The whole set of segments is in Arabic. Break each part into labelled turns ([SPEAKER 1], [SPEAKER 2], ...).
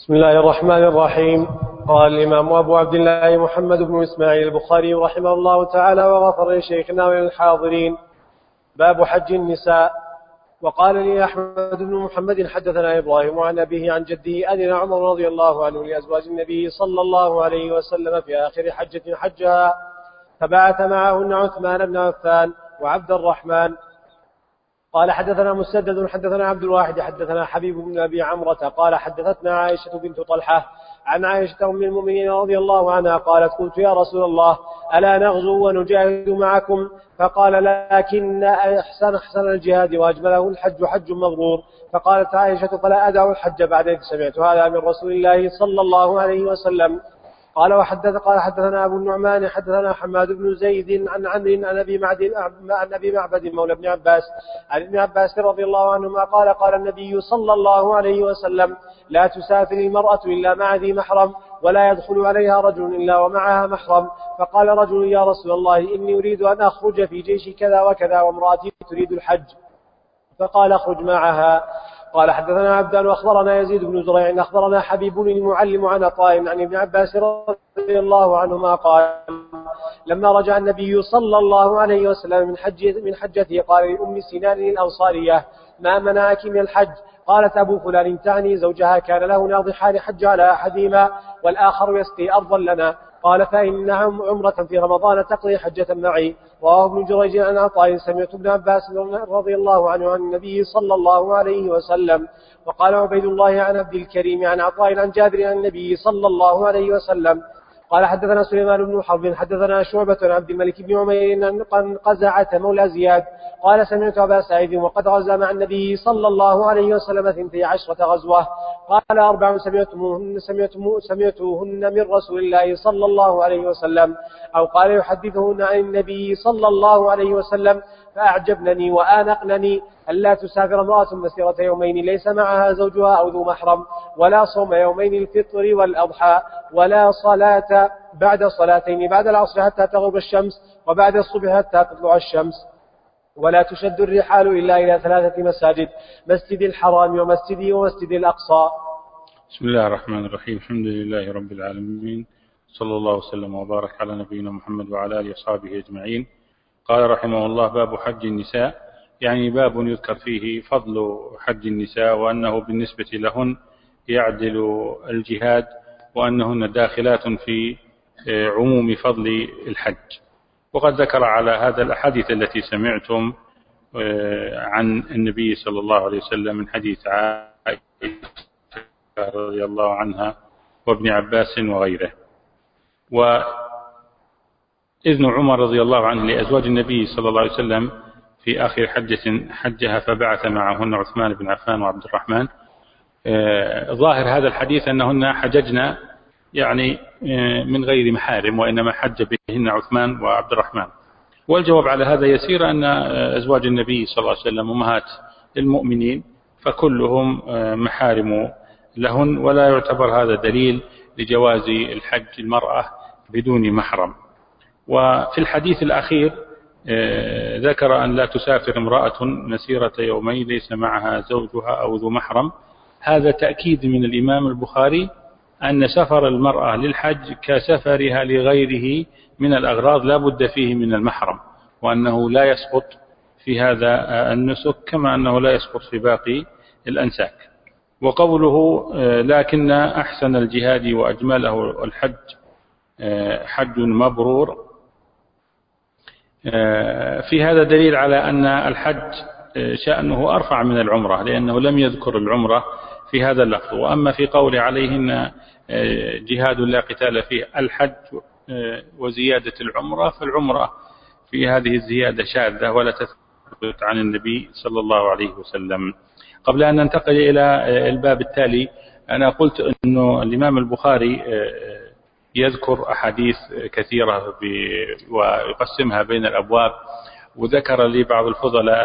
[SPEAKER 1] بسم الله الرحمن الرحيم. قال الإمام أبو عبد الله محمد بن إسماعيل البخاري رحمه الله تعالى وغفر لشيخنا وللحاضرين. باب حج النساء. وقال لي أحمد بن محمد حدثنا إبراهيم عن أبيه عن جده أذن عمر رضي الله عنه لأزواج النبي صلى الله عليه وسلم في آخر حجة حجها، فبعث معهن عثمان بن عفان وعبد الرحمن. قال حدثنا مسدد حدثنا عبد الواحد حدثنا حبيب بن أبي عمرة قال حدثتنا عائشة بنت طلحة عن عائشة أم المؤمنين رضي الله عنها قالت: قلت يا رسول الله ألا نغزو ونجاهد معكم؟ فقال: لكن أحسن الجهاد وأجمله الحج حج مبرور. فقالت عائشة: فلا أدع الحج بعد إذ سمعت هذا من رسول الله صلى الله عليه وسلم. قال حدثنا أبو النعمان حدثنا حماد بن زيد عن عمرو عن أبي معبد مولى ابن عباس عن ابن عباس رضي الله عنهما قال النبي صلى الله عليه وسلم: لا تسافر المرأة إلا مع ذي محرم، ولا يدخل عليها رجل إلا ومعها محرم. فقال رجل: يا رسول الله إني أريد أن أخرج في جيش كذا وكذا وامرأتي تريد الحج. فقال: اخرج معها. قال حدثنا عبدان وأخبرنا يزيد بن زريع أخبرنا حبيب المعلم عن عطاء عن ابن عباس رضي الله عنهما قال: لما رجع النبي صلى الله عليه وسلم من حجته قال لأم سنان الأنصارية: ما منعك من الحج؟ قالت: أبو فلان تعني زوجها كان له ناضحان حج على أحدهما والآخر يسقي أرضا لنا. قال: فإن عمرة في رمضان تقضي حجة معي. رواه ابن جريج عن عطاء سمعت ابن عباس رضي الله عنه عن النبي صلى الله عليه وسلم. وقال عبيد الله عن عبد الكريم عن عطاء عن جابر عن النبي صلى الله عليه وسلم قال: حدثنا سليمان بن حرب حدثنا شعبة عن عبد الملك بن عمير عن قزعة مولى زياد قال: سمعت أبا سعيد وقد غزا مع النبي صلى الله عليه وسلم 12 غزوة. قال: 4 سمعتهن من رسول الله صلى الله عليه وسلم، أو قال يحدثهن عن النبي صلى الله عليه وسلم، فأعجبنني وآنقنني: ألا تسافر امرأة مسيرة يومين ليس معها زوجها أو ذو محرم، ولا صوم يومين الفطر والأضحى، ولا صلاة بعد صلاتين بعد العصر حتى تغرب الشمس، وبعد الصبح حتى تطلع الشمس، ولا تشد الرحال إلا إلى 3 مساجد: مسجد الحرام ومسجدي ومسجد الأقصى.
[SPEAKER 2] بسم الله الرحمن الرحيم. الحمد لله رب العالمين، صلى الله وسلم وبارك على نبينا محمد وعلى آله وصحبه أجمعين. قال رحمه الله: باب حج النساء، يعني باب يذكر فيه فضل حج النساء، وأنه بالنسبة لهن يعدل الجهاد، وأنهن داخلات في عموم فضل الحج. وقد ذكر على هذا الأحاديث التي سمعتم عن النبي صلى الله عليه وسلم من حديث عائشة رضي الله عنها وابن عباس وغيره. وإذن عمر رضي الله عنه لأزواج النبي صلى الله عليه وسلم في آخر حجة حجها فبعث معهن عثمان بن عفان وعبد الرحمن. ظاهر هذا الحديث أنهن حججنا يعني من غير محارم، وإنما حج بهن عثمان وعبد الرحمن. والجواب على هذا يسير، أن أزواج النبي صلى الله عليه وسلم أمهات المؤمنين فكلهم محارم لهن، ولا يعتبر هذا دليل لجواز الحج المرأة بدون محرم. وفي الحديث الأخير ذكر أن لا تسافر امرأة مسيرة يومين ليس معها زوجها أو ذو محرم. هذا تأكيد من الإمام البخاري أن سفر المرأة للحج كسفرها لغيره من الأغراض لا بد فيه من المحرم، وأنه لا يسقط في هذا النسك كما أنه لا يسقط في باقي الأنساك. وقوله: لكن أحسن الجهاد وأجمله الحج حج مبرور، في هذا دليل على أن الحج شأنه أرفع من العمرة، لأنه لم يذكر العمرة في هذا اللفظ. وأما في قول عليهن جهاد لا قتال فيه الحج وزيادة العمرة، فالعمرة في هذه الزيادة شاذة ولا تثبت عن النبي صلى الله عليه وسلم. قبل أن ننتقل إلى الباب التالي، أنا قلت أنه الإمام البخاري يذكر أحاديث كثيرة ويقسمها بين الأبواب، وذكر لي بعض الفضلاء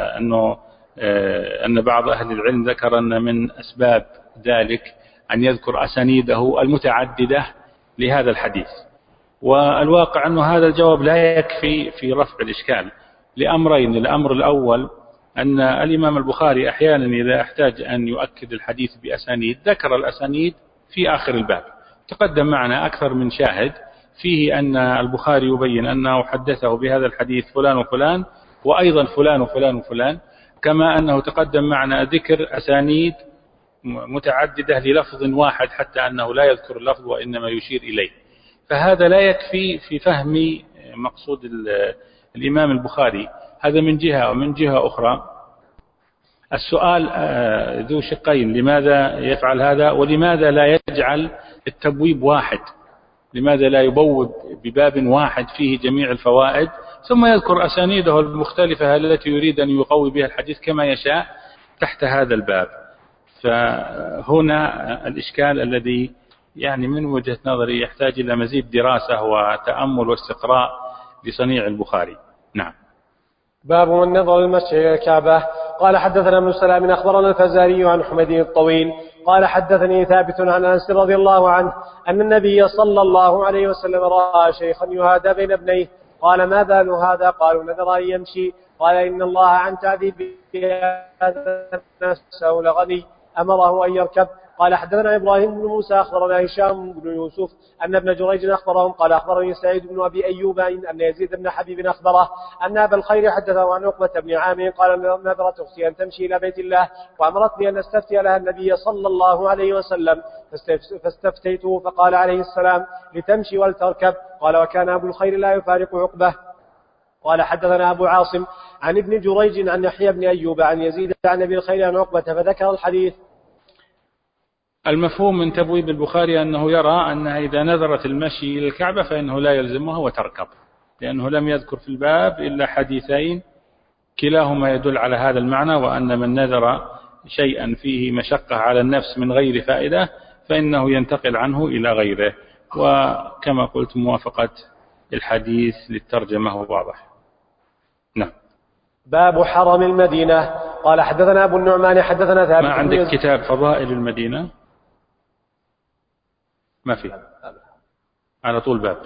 [SPEAKER 2] أن بعض أهل العلم ذكر أن من أسباب ذلك أن يذكر أسانيده المتعددة لهذا الحديث. والواقع أن هذا الجواب لا يكفي في رفع الإشكال لأمرين: الأمر الأول أن الإمام البخاري أحيانا إذا احتاج أن يؤكد الحديث بأسانيد ذكر الأسانيد في آخر الباب. تقدم معنا أكثر من شاهد فيه أن البخاري يبين أنه حدثه بهذا الحديث فلان وفلان، وأيضا فلان وفلان وفلان، كما أنه تقدم معنا ذكر أسانيد متعددة للفظ واحد، حتى أنه لا يذكر اللفظ وإنما يشير إليه. فهذا لا يكفي في فهم مقصود الإمام البخاري، هذا من جهة. ومن جهة أخرى السؤال ذو شقين: لماذا يفعل هذا؟ ولماذا لا يجعل التبويب واحد؟ لماذا لا يبوب بباب واحد فيه جميع الفوائد، ثم يذكر أسانيده المختلفة التي يريد أن يقوي بها الحديث كما يشاء تحت هذا الباب؟ فهنا الإشكال الذي يعني من وجهة نظري يحتاج إلى مزيد دراسة وتأمل واستقراء لصنيع البخاري. نعم.
[SPEAKER 1] باب من نظر المسجد إلى الكعبة. قال حدثنا ابن سلام أخبرنا الفزاري عن حميد الطويل قال حدثني ثابت عن أنس رضي الله عنه أن النبي صلى الله عليه وسلم رأى شيخا يهادى بين ابنيه. قال: ما بال هذا؟ قالوا: نذر أن يمشي. قال: إن الله عن تعذيب هذا نفسه لغني، أمره أن يركب. قال حدثنا إبراهيم بن موسى أخبرنا هشام بن يوسف أن ابن جريج أخبرهم قال: أخبرني سعيد بن أبي أيوب أن يزيد بن حبيب أخبره أن أبا الخير حدثه عن عقبة بن عامر قال: نذرت أختي أن تمشي إلى بيت الله وأمرتني أن أستفتي لها النبي صلى الله عليه وسلم، فاستفتيته فقال عليه السلام: لتمشي ولتركب. قال: وكان أبو الخير لا يفارق عقبة. قال حدثنا أبو عاصم عن ابن جريج عن يحيى بن أيوب عن يزيد عن أبي الخير عن عقبة فذكر الحديث.
[SPEAKER 2] المفهوم من تبويب البخاري أنه يرى أنها إذا نذرت المشي إلى الكعبة فإنه لا يلزمها وتركب، لأنه لم يذكر في الباب إلا حديثين كلاهما يدل على هذا المعنى، وأن من نذر شيئا فيه مشقة على النفس من غير فائدة فإنه ينتقل عنه إلى غيره. وكما قلت موافقة الحديث للترجمة واضح. نعم.
[SPEAKER 1] باب حرم المدينة. قال حدثنا أبو النعمان حدثنا ثابت.
[SPEAKER 2] ما عندك كتاب فضائل المدينة؟ ما في، على طول باب.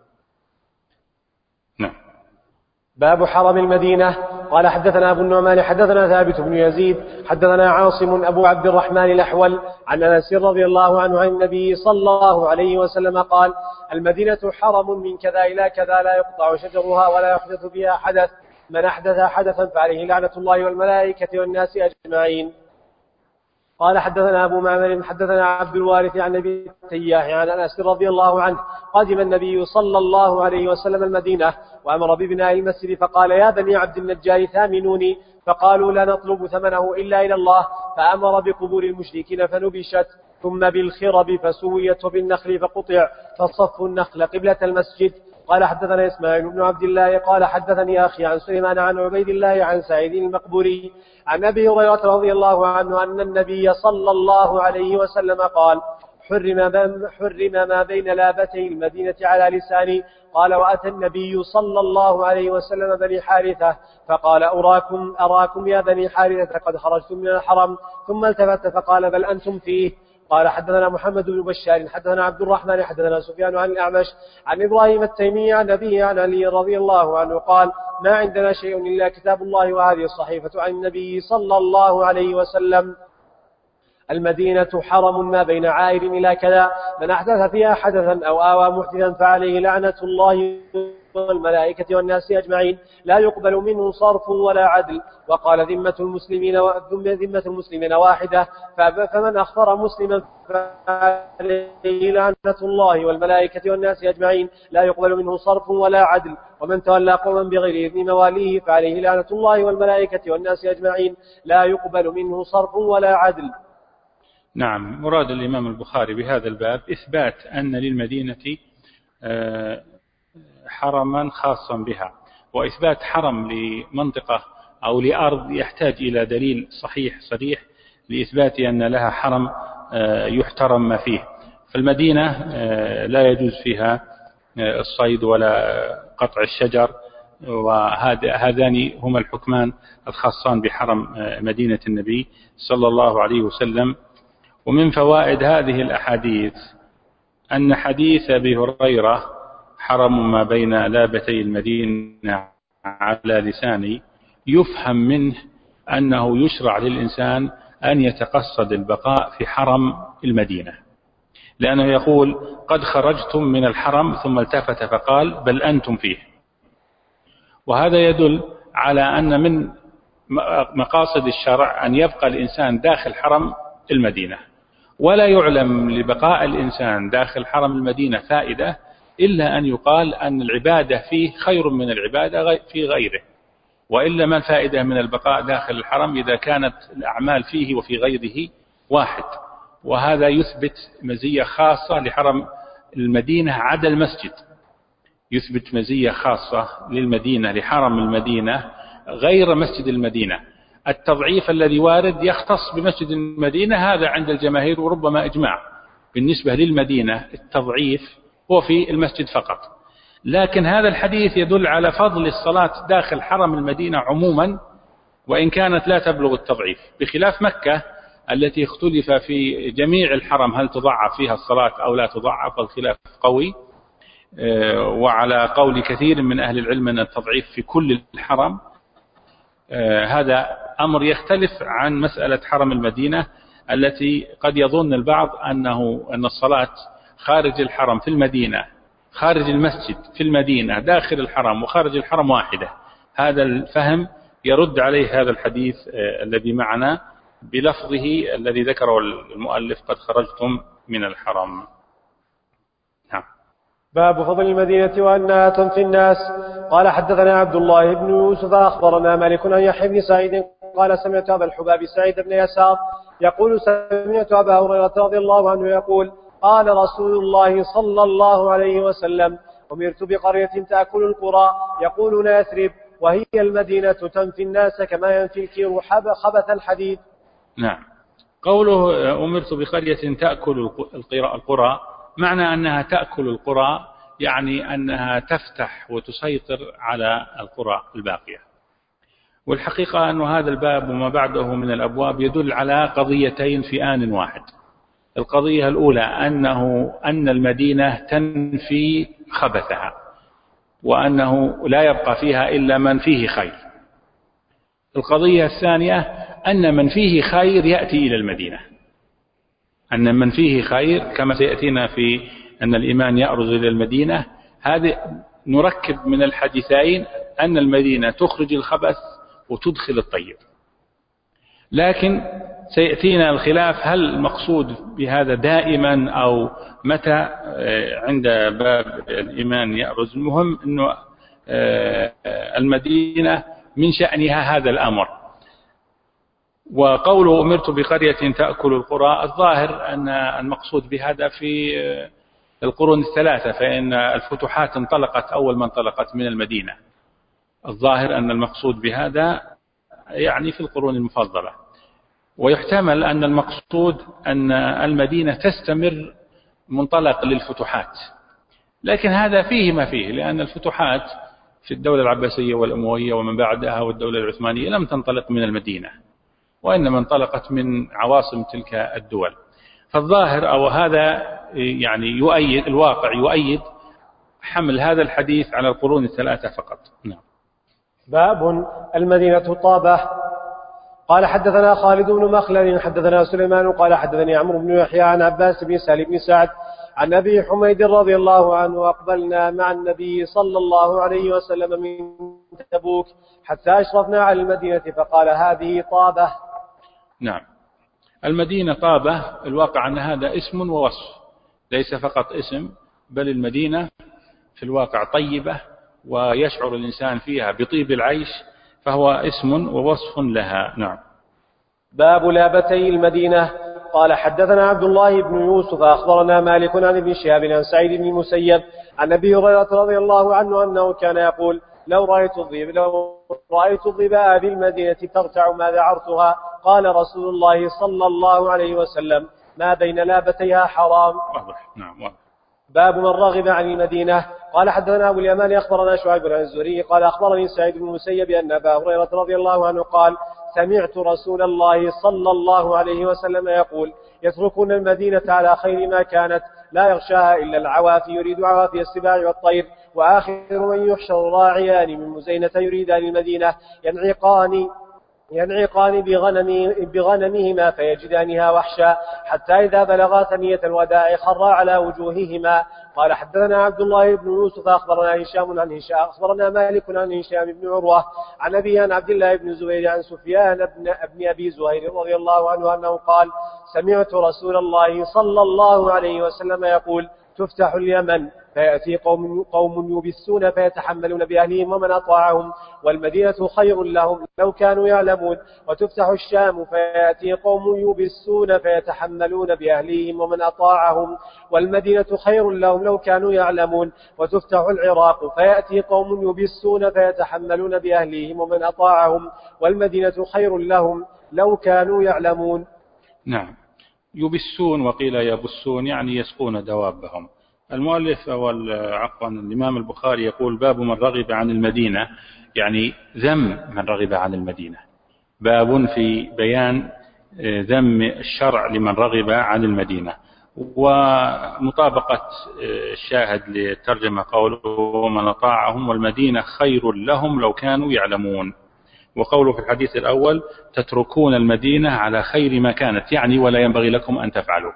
[SPEAKER 2] نعم.
[SPEAKER 1] باب حرم المدينة. قال حدثنا أبو النعمان حدثنا ثابت بن يزيد حدثنا عاصم أبو عبد الرحمن الأحول عن أنس رضي الله عنه عن النبي صلى الله عليه وسلم قال: المدينة حرم من كذا إلى كذا لا يقطع شجرها ولا يحدث فيها حدث، من أحدث حدثا فعليه لعنة الله والملائكة والناس أجمعين. قال حدثنا أبو معمر حدثنا عبد الوارث عن أبي التياح عن أنس رضي الله عنه قدم النبي صلى الله عليه وسلم المدينة وأمر ببناء المسجد فقال: يا بني عبد النجار ثامنوني، فقالوا: لا نطلب ثمنه إلا إلى الله. فأمر بقبور المشركين فنبشت، ثم بالخرب فسويت، وبالنخل فقطع، فصفوا النخل قبلة المسجد. قال حدثنا إسماعيل بن عبد الله قال حدثني أخي عن سليمان عن عبيد الله عن سعيد المقبوري عن أبي هريرة رضي الله عنه أن النبي صلى الله عليه وسلم قال: حرم ما بين لابتي المدينة على لساني. قال: وأتى النبي صلى الله عليه وسلم بني حارثة فقال: أراكم يا بني حارثة قد خرجتم من الحرم. ثم التفت فقال: بل أنتم فيه. قال حدثنا محمد بن بشار حدثنا عبد الرحمن حدثنا سفيان عن الأعمش عن إبراهيم التيمي عن أبيه عن علي رضي الله عنه قال: ما عندنا شيء إلا كتاب الله وهذه الصحيفة عن النبي صلى الله عليه وسلم: المدينة حرم ما بين عائر إلى كذا، من أحدث فيها حدثا أو آوى محدثا فعليه لعنة الله والملائكة والناس أجمعين، لا يقبل منه صرف ولا عدل. وقال: ذمة المسلمين واحدة، فمن أخبر مسلما فعليه لعنة الله والملائكة والناس أجمعين، لا يقبل منه صرف ولا عدل. ومن تولى قوما بغير إذن مواليه فعليه لعنة الله والملائكة والناس أجمعين، لا يقبل منه صرف ولا عدل.
[SPEAKER 2] نعم. مراد الإمام البخاري بهذا الباب إثبات أن للمدينة حرما خاصا بها، وإثبات حرم لمنطقة أو لأرض يحتاج إلى دليل صريح لإثبات أن لها حرم يحترم ما فيه. فالمدينة لا يجوز فيها الصيد ولا قطع الشجر، وهذان هما الحكمان الخاصان بحرم مدينة النبي صلى الله عليه وسلم. ومن فوائد هذه الأحاديث أن حديث أبي هريرة حرم ما بين لابتي المدينة على لساني يفهم منه أنه يشرع للإنسان أن يتقصد البقاء في حرم المدينة، لأنه يقول قد خرجتم من الحرم ثم التفت فقال بل أنتم فيه. وهذا يدل على أن من مقاصد الشرع أن يبقى الإنسان داخل حرم المدينة، ولا يعلم لبقاء الإنسان داخل حرم المدينة فائدة إلا أن يقال أن العبادة فيه خير من العبادة في غيره، وإلا ما الفائدة من البقاء داخل الحرم إذا كانت الأعمال فيه وفي غيره واحد. وهذا يثبت مزية خاصة لحرم المدينة عدا المسجد، يثبت مزية خاصة للمدينة لحرم المدينة غير مسجد المدينة. التضعيف الذي وارد يختص بمسجد المدينة، هذا عند الجماهير وربما إجماع. بالنسبة للمدينة التضعيف هو في المسجد فقط، لكن هذا الحديث يدل على فضل الصلاة داخل حرم المدينة عموما، وإن كانت لا تبلغ التضعيف، بخلاف مكة التي اختلف في جميع الحرم هل تضعف فيها الصلاة أو لا تضعف، الخلاف قوي. وعلى قول كثير من أهل العلم أن التضعيف في كل الحرم. هذا أمر يختلف عن مسألة حرم المدينة التي قد يظن البعض أن الصلاة خارج الحرم في المدينة، خارج المسجد في المدينة، داخل الحرم وخارج الحرم واحدة. هذا الفهم يرد عليه هذا الحديث الذي معنا بلفظه الذي ذكره المؤلف قد خرجتم من الحرم. نعم.
[SPEAKER 1] باب فضل المدينة وأنها تنفي الناس. قال حدثنا عبد الله بن يوسف أخبرنا مالك عن يحيى بن سعيد قال سمعت أبا الحباب سعيد بن يسار يقول سمعت أبا هريرة رضي الله عنه يقول قال رسول الله صلى الله عليه وسلم أمرت بقرية تأكل القرى يقولون يثرب وهي المدينة تنفي الناس كما ينفي الكير خبث الحديد.
[SPEAKER 2] نعم. قوله أمرت بقرية تأكل القرى معنى أنها تأكل القرى يعني أنها تفتح وتسيطر على القرى الباقية. والحقيقة أن هذا الباب وما بعده من الأبواب يدل على قضيتين في آن واحد. القضية الأولى أن المدينة تنفي خبثها، وأنه لا يبقى فيها إلا من فيه خير. القضية الثانية أن من فيه خير يأتي إلى المدينة، أن من فيه خير كما سيأتينا في أن الإيمان يأرز إلى المدينة. هذه نركب من الحديثين أن المدينة تخرج الخبث وتدخل الطيب، لكن سيأتينا الخلاف هل المقصود بهذا دائما أو متى عند باب الإيمان يأرز. المهم أنه المدينة من شأنها هذا الأمر. وقوله أمرت بقرية تأكل القرى الظاهر أن المقصود بهذا في القرون الثلاثة، فإن الفتوحات انطلقت أول ما انطلقت من المدينة. الظاهر أن المقصود بهذا يعني في القرون المفضلة، ويحتمل أن المقصود أن المدينة تستمر منطلق للفتوحات، لكن هذا فيه ما فيه، لأن الفتوحات في الدولة العباسية والأموية ومن بعدها والدولة العثمانية لم تنطلق من المدينة، وإنما انطلقت من عواصم تلك الدول. فالظاهر أو هذا يعني يؤيد الواقع، يؤيد حمل هذا الحديث على القرون الثلاثة فقط. نعم.
[SPEAKER 1] باب المدينة طابة. قال حدثنا خالد بن مخلد حدثنا سليمان قال حدثني عمرو بن يحيى عن عباس بن سالم بن سعد عن أبي حميد رضي الله عنه أقبلنا مع النبي صلى الله عليه وسلم من تبوك حتى أشرفنا على المدينة فقال هذه طابة.
[SPEAKER 2] نعم. المدينة طابة، الواقع أن هذا اسم ووصف، ليس فقط اسم، بل المدينة في الواقع طيبة ويشعر الإنسان فيها بطيب العيش، فهو اسم ووصف لها. نعم.
[SPEAKER 1] باب لابتي المدينة. قال حدثنا عبد الله بن يوسف أخبرنا مالك عن ابن شهاب عن سعيد بن المسيب عن أبي هريرة رضي الله عنه أنه كان يقول لو رأيت الظباء بالمدينة ترتع ما ذعرتها. قال رسول الله صلى الله عليه وسلم ما بين لابتيها حرام.
[SPEAKER 2] نعم.
[SPEAKER 1] باب من رغب عن المدينة. قال حدثنا أبو اليمان أخبرنا شعيب عن الزهري قال أخبرني سعيد بن المسيب أن أبا هريرة رضي الله عنه قال سمعت رسول الله صلى الله عليه وسلم يقول يتركون المدينة على خير ما كانت لا يغشاها إلا العوافي يريد عوافي السباع والطير وآخر من يحشر راعيان من مزينة يريدان المدينة ينعقان ينعقان بغنمهما فيجدانها وحشا حتى إذا بلغا ثنية الوداع خرا على وجوههما. قال حدثنا عبد الله بن يوسف أخبرنا هشام عن هشام أخبرنا مالك عن هشام بن عروة عن أبي عن عبد الله بن زبير عن سفيان بن أبي زهير رضي الله عنه أنه قال سمعت رسول الله صلى الله عليه وسلم يقول تفتح اليمن فيأتي قوم يبسون فيتحملون بأهلهم ومن أطاعهم والمدينة خير لهم لو كانوا يعلمون. وتفتح الشام فيأتي قوم يبسون فيتحملون بأهلهم ومن أطاعهم والمدينة خير لهم لو كانوا يعلمون. وتفتح العراق فيأتي قوم يبسون فيتحملون بأهلهم ومن أطاعهم والمدينة خير لهم لو كانوا يعلمون.
[SPEAKER 2] نعم. يبسون وقيل يبسون يعني يسقون دوابهم. المؤلف عفوا الإمام البخاري يقول باب من رغب عن المدينة، يعني ذم من رغب عن المدينة، باب في بيان ذم الشرع لمن رغب عن المدينة. ومطابقة الشاهد للترجمة قوله ومن أطاعهم والمدينة خير لهم لو كانوا يعلمون. وقوله في الحديث الأول تتركون المدينة على خير ما كانت، يعني ولا ينبغي لكم أن تفعلوا،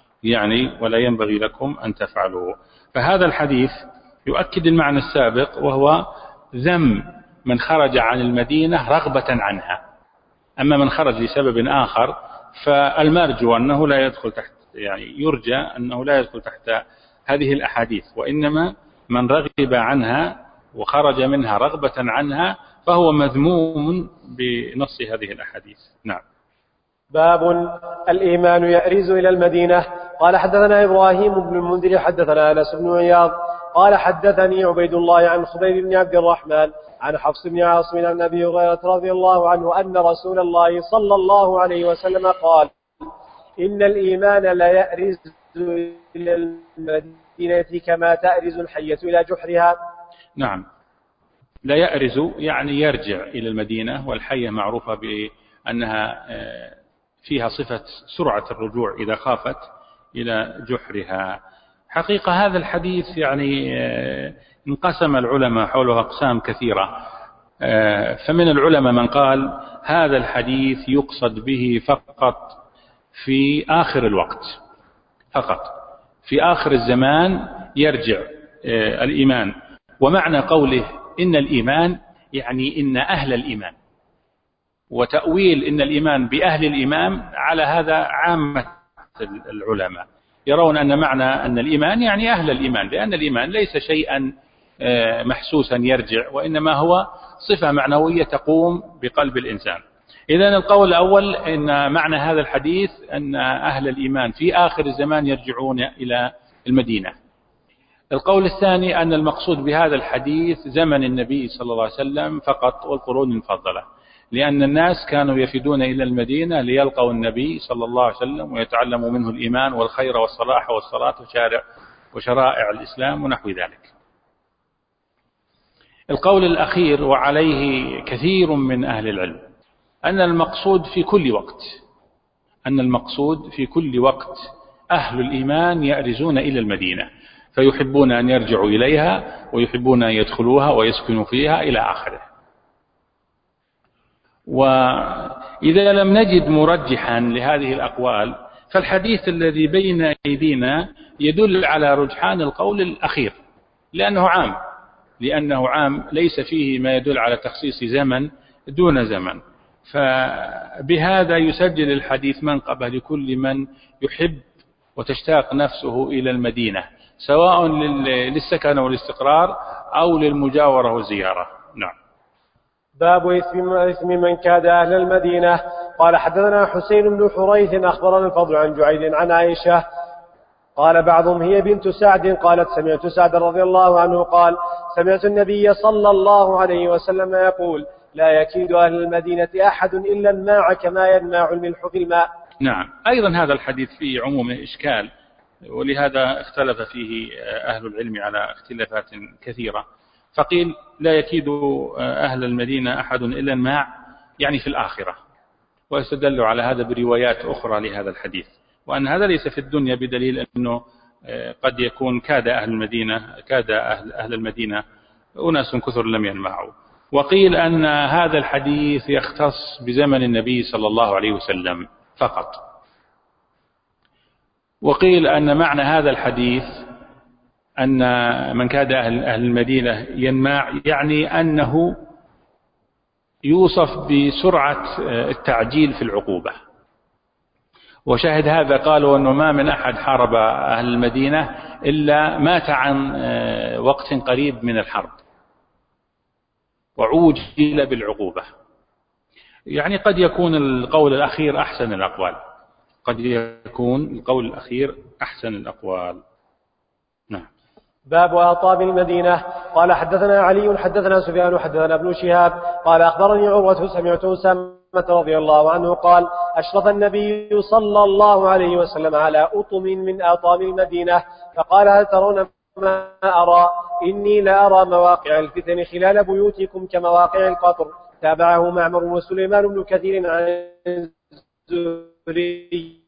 [SPEAKER 2] فهذا الحديث يؤكد المعنى السابق، وهو ذم من خرج عن المدينة رغبة عنها. أما من خرج لسبب آخر فالمرجو أنه لا يدخل تحت، يعني يرجى أنه لا يدخل تحت هذه الأحاديث، وإنما من رغب عنها وخرج منها رغبة عنها فهو مذموم بنص هذه الأحاديث. نعم.
[SPEAKER 1] باب الإيمان يأرز إلى المدينة. قال حدثنا إبراهيم بن المنذر حدثنا أنس بن عياض قال حدثني عبيد الله عن خبيب بن عبد الرحمن عن حفص بن عاصم عن أبي هريرة رضي الله عنه أن رسول الله صلى الله عليه وسلم قال إن الإيمان لا يأرز إلى المدينة كما تأرز الحية إلى جحرها.
[SPEAKER 2] نعم. لا يأرز يعني يرجع إلى المدينة، والحية معروفة بأنها فيها صفة سرعة الرجوع إذا خافت إلى جحرها. حقيقة هذا الحديث يعني انقسم العلماء حوله أقسام كثيرة. فمن العلماء من قال هذا الحديث يقصد به فقط في آخر الوقت، فقط في آخر الزمان يرجع الإيمان. ومعنى قوله إن الإيمان يعني إن أهل الإيمان، وتأويل إن الإيمان بأهل الإيمان على هذا عامة العلماء يرون أن معنى أن الإيمان يعني أهل الإيمان، لأن الإيمان ليس شيئا محسوسا يرجع، وإنما هو صفة معنوية تقوم بقلب الإنسان. إذن القول الأول إن معنى هذا الحديث أن أهل الإيمان في آخر الزمان يرجعون إلى المدينة. القول الثاني أن المقصود بهذا الحديث زمن النبي صلى الله عليه وسلم فقط والقرون المفضلة، لأن الناس كانوا يفدون إلى المدينة ليلقوا النبي صلى الله عليه وسلم ويتعلموا منه الإيمان والخير والصلاح والصلاة وشرائع الإسلام ونحو ذلك. القول الأخير وعليه كثير من أهل العلم أن المقصود في كل وقت أهل الإيمان يأرزون إلى المدينة، فيحبون أن يرجعوا إليها ويحبون أن يدخلوها ويسكنوا فيها إلى آخره. وإذا لم نجد مرجحا لهذه الأقوال فالحديث الذي بين أيدينا يدل على رجحان القول الأخير، لأنه عام ليس فيه ما يدل على تخصيص زمن دون زمن. فبهذا يسجل الحديث منقبة لكل من يحب وتشتاق نفسه إلى المدينة، سواء للسكن والاستقرار أو للمجاورة والزيارة. نعم.
[SPEAKER 1] باب إثم من كاد أهل المدينة. قال حدثنا حسين بن حريث أخبرنا الفضل عن جعيد عن عائشة قال بعضهم هي بنت سعد قالت سمعت سعد رضي الله عنه قال سمعت النبي صلى الله عليه وسلم يقول لا يكيد أهل المدينة أحد إلا الماع كما ينماع الملح في الماء.
[SPEAKER 2] نعم. أيضا هذا الحديث فيه عموم إشكال، ولهذا اختلف فيه أهل العلم على اختلافات كثيرة. فقيل لا يكيد أهل المدينة أحد إلا الماع، يعني في الآخرة، ويستدل على هذا بروايات أخرى لهذا الحديث، وأن هذا ليس في الدنيا، بدليل أنه قد يكون كاد أهل المدينة أناس كثر لم ينمعوا. وقيل أن هذا الحديث يختص بزمن النبي صلى الله عليه وسلم فقط. وقيل أن معنى هذا الحديث أن من كاد أهل المدينة ينماع، يعني أنه يوصف بسرعة التعجيل في العقوبة. وشاهد هذا قالوا أنه ما من أحد حارب أهل المدينة إلا مات عن وقت قريب من الحرب وعوجل بالعقوبة. يعني قد يكون القول الأخير أحسن الأقوال، قد يكون القول الأخير أحسن الأقوال. نعم.
[SPEAKER 1] باب آطاب المدينة. قال حدثنا علي حدثنا سفيان حدثنا ابن شهاب قال أخبرني عروة سمعت أسامة رضي الله عنه قال أشرف النبي صلى الله عليه وسلم على أطم من آطام المدينة فقال هل ترون ما أرى؟ إني لأرى مواقع الفتن خلال بيوتكم كمواقع القطر. تابعه معمر وسليمان بن كثير عن الزهري.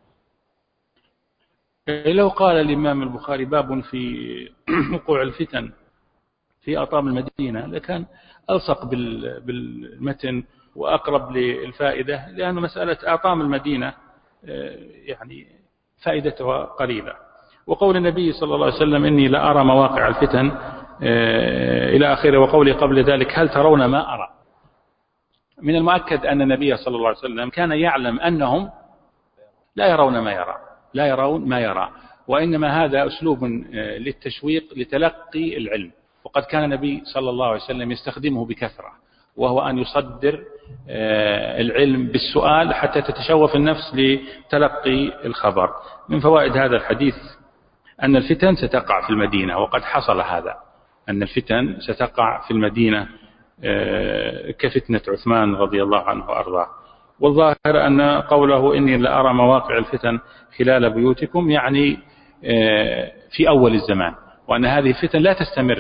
[SPEAKER 2] لو قال الإمام البخاري باب في وقوع الفتن في أطام المدينة لكان ألصق بالمتن وأقرب للفائدة، لأن مسألة أطام المدينة يعني فائدتها قليلة. وقول النبي صلى الله عليه وسلم إني لأرى مواقع الفتن إلى آخره، وقولي قبل ذلك هل ترون ما أرى، من المؤكد أن النبي صلى الله عليه وسلم كان يعلم أنهم لا يرون ما يرى، وإنما هذا أسلوب للتشويق لتلقي العلم. وقد كان النبي صلى الله عليه وسلم يستخدمه بكثرة، وهو أن يصدر العلم بالسؤال حتى تتشوف النفس لتلقي الخبر. من فوائد هذا الحديث أن الفتن ستقع في المدينة، وقد حصل هذا، أن الفتن ستقع في المدينة كفتنة عثمان رضي الله عنه وأرضاه. والظاهر أن قوله إني لأرى مواقع الفتن خلال بيوتكم يعني في أول الزمان، وأن هذه الفتن لا تستمر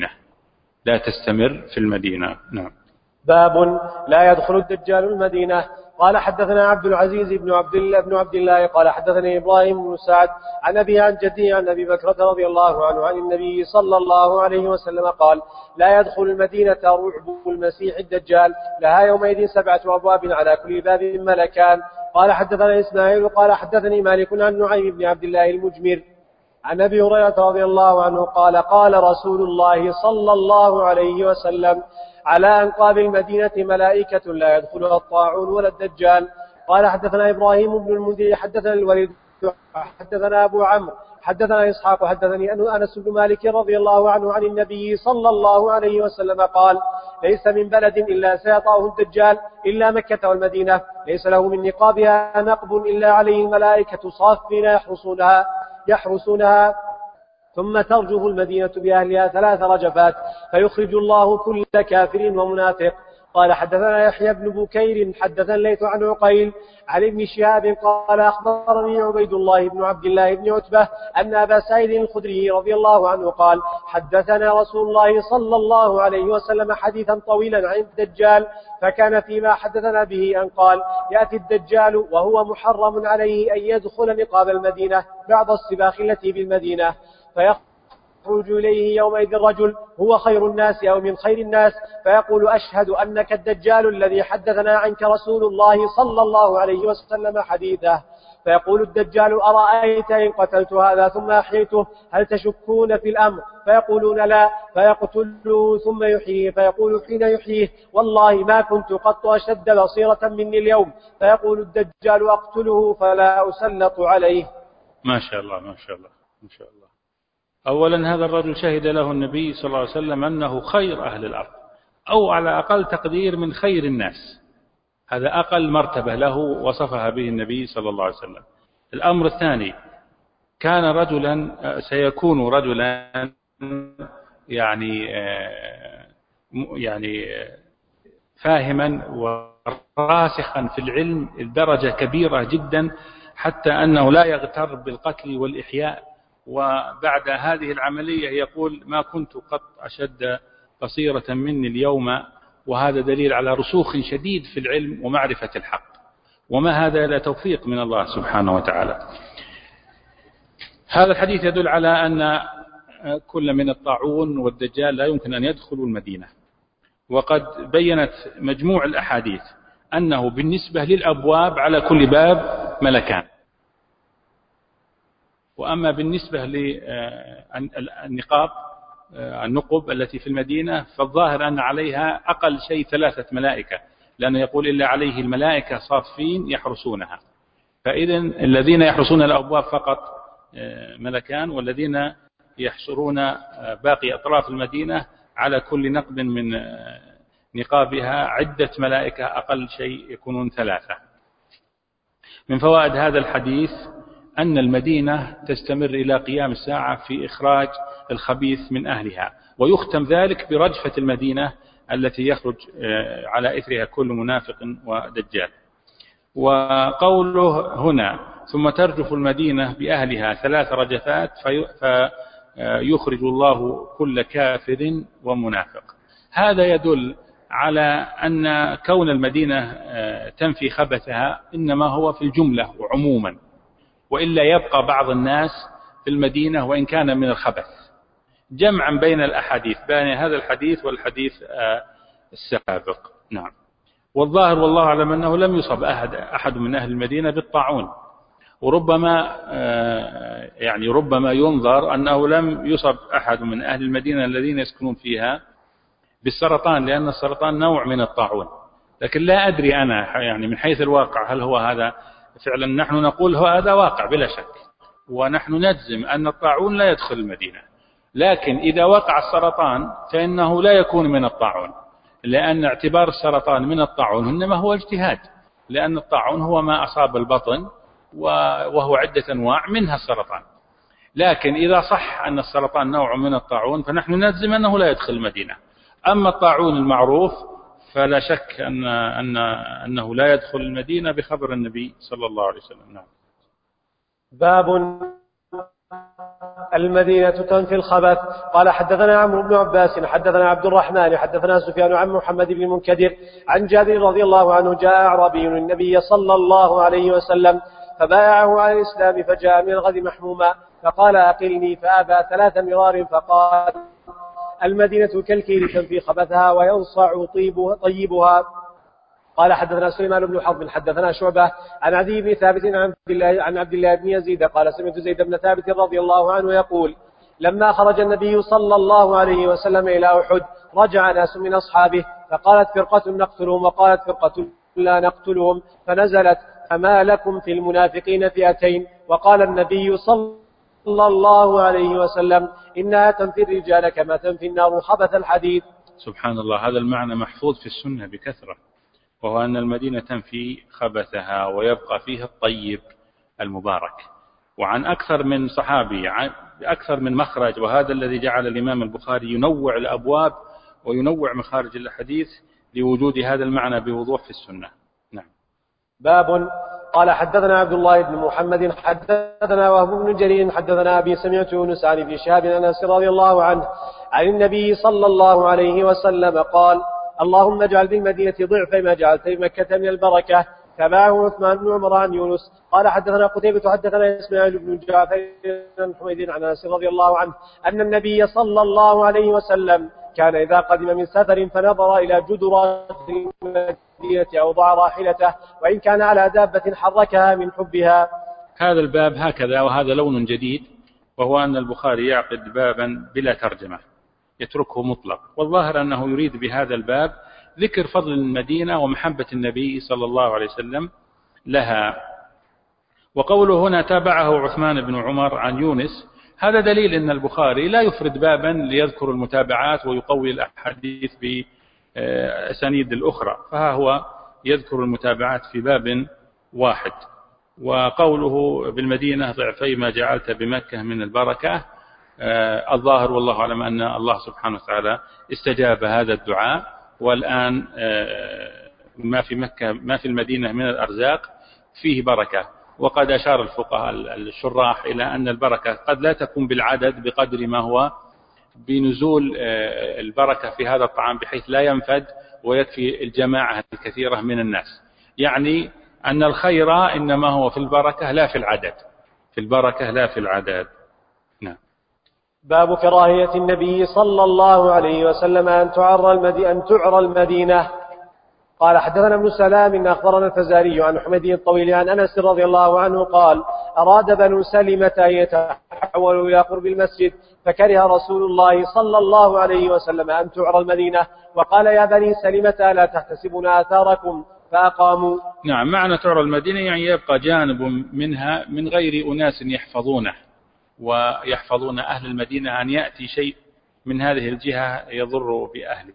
[SPEAKER 2] في المدينة. نعم.
[SPEAKER 1] باب لا يدخل الدجال المدينة. قال حدثنا عبد العزيز بن عبد الله قال حدثني إبراهيم بن سعد عن أبي عن جدي عن أبي بكرة رضي الله عنه عن النبي صلى الله عليه وسلم قال لا يدخل المدينة رعب المسيح الدجال، لها يومئذ 7 أبواب على كل باب ملكان. قال حدثنا إسماعيل قال حدثني مالك عن نعيم بن عبد الله المجمر عن أبي هريرة رضي الله عنه قال قال رسول الله صلى الله عليه وسلم على أنقاب المدينة ملائكة لا يدخلها الطاعون ولا الدجال. قال حدثنا إبراهيم بن المنذر حدثنا الوليد حدثنا أبو عمرو حدثنا إسحاق حدثني أنس بن مالك رضي الله عنه عن النبي صلى الله عليه وسلم قال ليس من بلد إلا سيطأه الدجال إلا مكة والمدينة، ليس له من نقابها نقب إلا عليه الملائكة صافين يحرسونها ثم ترجف المدينة بأهلها 3 رجفات فيخرج الله كل كافر ومنافق. قال حدثنا يحيى بن بكير حدثنا ليث عن عقيل عن ابن شهاب قال أخبرني عبيد الله بن عبد الله بن عتبة أن أبا سعيد الخدري رضي الله عنه قال حدثنا رسول الله صلى الله عليه وسلم حديثا طويلا عن الدجال، فكان فيما حدثنا به أن قال يأتي الدجال وهو محرم عليه أن يدخل نقاب المدينة بعض السباخ التي بالمدينة، فيخرج إليه يومئذ الرجل هو خير الناس أو من خير الناس فيقول أشهد أنك الدجال الذي حدثنا عنك رسول الله صلى الله عليه وسلم حديثه. فيقول الدجال أرأيت إن قتلت هذا ثم أحييته هل تشكون في الأمر؟ فيقولون لا، فيقتله ثم يحييه، فيقول حين يحييه والله ما كنت قط أشد بصيرة مني اليوم، فيقول الدجال أقتله فلا أسلط عليه.
[SPEAKER 2] ما شاء الله ما شاء الله ما شاء الله. أولا هذا الرجل شهد له النبي صلى الله عليه وسلم أنه خير أهل الأرض، أو على أقل تقدير من خير الناس، هذا أقل مرتبة له وصفها به النبي صلى الله عليه وسلم. الأمر الثاني كان رجلا سيكون رجلا يعني فاهما وراسخا في العلم الدرجة كبيرة جدا، حتى أنه لا يغتر بالقتل والإحياء. وبعد هذه العملية يقول ما كنت قط أشد بصيرة مني اليوم، وهذا دليل على رسوخ شديد في العلم ومعرفة الحق، وما هذا إلا توفيق من الله سبحانه وتعالى. هذا الحديث يدل على أن كل من الطاعون والدجال لا يمكن أن يدخلوا المدينة، وقد بينت مجموع الأحاديث أنه بالنسبة للأبواب على كل باب ملكان. وأما بالنسبة للنقاب النقب التي في المدينة فالظاهر أن عليها أقل شيء 3 ملائكة، لأنه يقول إلا عليه الملائكة صافين يحرسونها. فإذا الذين يحرسون الأبواب فقط ملكان، والذين يحصرون باقي أطراف المدينة على كل نقب من نقابها عدة ملائكة، أقل شيء يكونون 3. من فوائد هذا الحديث أن المدينة تستمر إلى قيام الساعة في إخراج الخبيث من أهلها، ويختم ذلك برجفة المدينة التي يخرج على إثرها كل منافق ودجال. وقوله هنا ثم ترجف المدينة بأهلها 3 رجفات فيخرج الله كل كافر ومنافق، هذا يدل على أن كون المدينة تنفي خبثها إنما هو في الجملة وعموما، وإلا يبقى بعض الناس في المدينة وإن كان من الخبث، جمعا بين الأحاديث، بين هذا الحديث والحديث السابق. نعم. والظاهر والله أعلم أنه لم يصب أحد من أهل المدينة بالطاعون، وربما ربما ينظر أنه لم يصب أحد من أهل المدينة الذين يسكنون فيها بالسرطان، لأن السرطان نوع من الطاعون، لكن لا أدري أنا من حيث الواقع هل هو هذا فعلا. نحن نقول هذا واقع بلا شك، ونحن نجزم أن الطاعون لا يدخل المدينة، لكن إذا وقع السرطان فإنه لا يكون من الطاعون، لأن اعتبار السرطان من الطاعون إنما هو اجتهاد، لأن الطاعون هو ما أصاب البطن وهو عدة أنواع منها السرطان. لكن إذا صح أن السرطان نوع من الطاعون فنحن نجزم أنه لا يدخل المدينة. أما الطاعون المعروف فلا شك أنه لا يدخل المدينة بخبر النبي صلى الله عليه وسلم. نعم.
[SPEAKER 1] باب المدينة تنفي الخبث. قال حدثنا عمرو بن عباس حدثنا عبد الرحمن حدثنا سفيان عن محمد بن المنكدر عن جابر رضي الله عنه جاء أعرابي النبي صلى الله عليه وسلم فبايعه على الإسلام، فجاء من الغد محموما فقال أقلني، فأبى 3 مرار، فقال المدينة كالكيل تنفي خبثها وينصع طيبها. قال حدثنا سليمان بن حرب حدثنا شعبة عن عدي بن ثابت عن عبد الله بن يزيد قال سمعت زيد بن ثابت رضي الله عنه يقول لما خرج النبي صلى الله عليه وسلم إلى أحد رجع ناس من أصحابه، فقالت فرقة نقتلهم وقالت فرقة لا نقتلهم، فنزلت فما لكم في المنافقين فئتين، وقال النبي صلى الله عليه وسلم إنها تنفي الرجال كما تنفي النار خبث الحديد.
[SPEAKER 2] سبحان الله، هذا المعنى محفوظ في السنة بكثرة، وهو أن المدينة تنفي خبثها ويبقى فيها الطيب المبارك. وعن أكثر من صحابي أكثر من مخرج، وهذا الذي جعل الإمام البخاري ينوع الأبواب وينوع مخارج الحديث لوجود هذا المعنى بوضوح في السنة. نعم.
[SPEAKER 1] باب قال حدثنا عبد الله بن محمد حدثنا وهب بن جرير حدثنا أبي سمعت يونس عن ابن شهاب عن أنس رضي الله عنه عن النبي صلى الله عليه وسلم قال اللهم اجعل بالمدينة ضعف ما جعلت بمكة من البركة. تبعه عثمان بن عمر عن يونس قال حدثنا قتيبة حدثنا إسماعيل بن جعفر عن حميد عن أنس رضي الله عنه أن النبي صلى الله عليه وسلم كان إذا قدم من سفر فنظر إلى جدران المدينة أوضع راحلته وإن كان على دابة حركها من حبها.
[SPEAKER 2] هذا الباب هكذا، وهذا لون جديد، وهو أن البخاري يعقد بابا بلا ترجمة يتركه مطلق، والظاهر أنه يريد بهذا الباب ذكر فضل المدينة ومحبة النبي صلى الله عليه وسلم لها. وقوله هنا تابعه عثمان بن عمر عن يونس، هذا دليل أن البخاري لا يفرد بابا ليذكر المتابعات ويقوي الأحاديث بأسانيد الأخرى، فها هو يذكر المتابعات في باب واحد. وقوله بالمدينة ضعفي ما جعلت بمكة من البركة، الظاهر والله أعلم أن الله سبحانه وتعالى استجاب هذا الدعاء، والآن ما في مكة ما في المدينة من الأرزاق فيه بركة. وقد أشار الفقهاء الشراح إلى أن البركة قد لا تكون بالعدد بقدر ما هو بنزول البركة في هذا الطعام بحيث لا ينفد ويكفي الجماعة الكثيرة من الناس، يعني أن الخير إنما هو في البركة لا في العدد، في البركة لا في العدد. نعم.
[SPEAKER 1] باب كراهية النبي صلى الله عليه وسلم أن تعر المدينة. قال حدثنا ابن سلام أخبرنا الفزاري عن حميد الطويل عن أنس رضي الله عنه قال أراد بنو سلمة أن يتحولوا إلى قرب المسجد فكره رسول الله صلى الله عليه وسلم أن تعر المدينة وقال يا بني سلمة لا تحتسبون آثاركم فأقاموا.
[SPEAKER 2] نعم، معنى تعر المدينة يعني يبقى جانب منها من غير أناس يحفظونه ويحفظون أهل المدينة، أن يأتي شيء من هذه الجهة يضر بأهلها.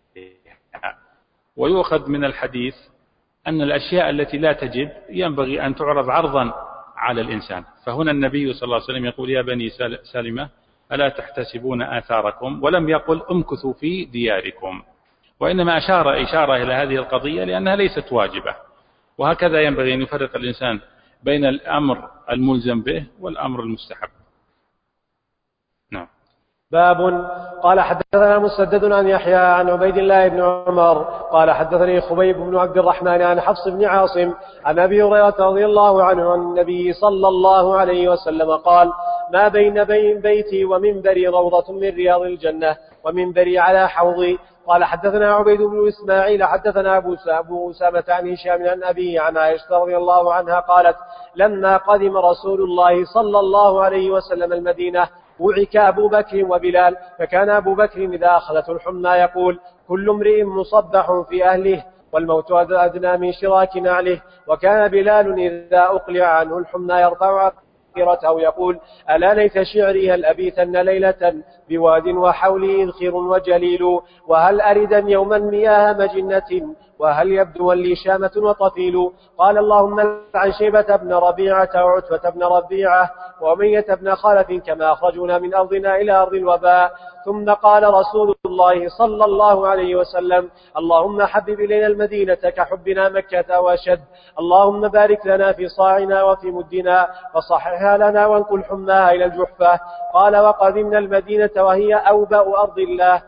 [SPEAKER 2] ويؤخذ من الحديث أن الأشياء التي لا تجب ينبغي أن تعرض عرضا على الإنسان. فهنا النبي صلى الله عليه وسلم يقول يا بني سلمة ألا تحتسبون آثاركم، ولم يقل امكثوا في دياركم، وإنما أشار إشارة إلى هذه القضية لأنها ليست واجبة. وهكذا ينبغي أن يفرق الإنسان بين الأمر الملزم به والأمر المستحب. نعم.
[SPEAKER 1] باب. قال حدثنا مسدد عن يحيى عن عبيد الله بن عمر قال حدثني خبيب بن عبد الرحمن عن حفص بن عاصم عن أبي هريرة رضي الله عنه عن النبي صلى الله عليه وسلم قال ما بين بيتي ومنبري روضة من رياض الجنة ومنبري على حوضي. قال حدثنا عبيد بن إسماعيل حدثنا أبو أسامة عن هشام عن أبيه عن عائشة رضي الله عنها قالت لما قدم رسول الله صلى الله عليه وسلم المدينة وعك أبو بكر وبلال، فكان أبو بكر إذا أخذته الحمى يقول كل امرئ مصبح في أهله والموت أدنى من شراك نعله، وكان بلال إذا أقلع عنه الحمى يرفع أو يقول ألا ليت شعري هل أبيتن ليلة بواد وحولي إذخر وجليل، وهل أردا يوما مياه مجنة وهل يبدو لي شامة وطفيل. قال اللهم لعن شيبة بن ربيعة وعتبة بن ربيعة وأمية بن خلف كما أخرجونا من أرضنا إلى أرض الوباء. ثم قال رسول الله صلى الله عليه وسلم اللهم حبب إلينا المدينة كحبنا مكة وأشد، اللهم بارك لنا في صاعنا وفي مدنا وصححها لنا وانقل حماها إلى الجحفة. قال وقدمنا المدينة وهي أوبأ أرض الله.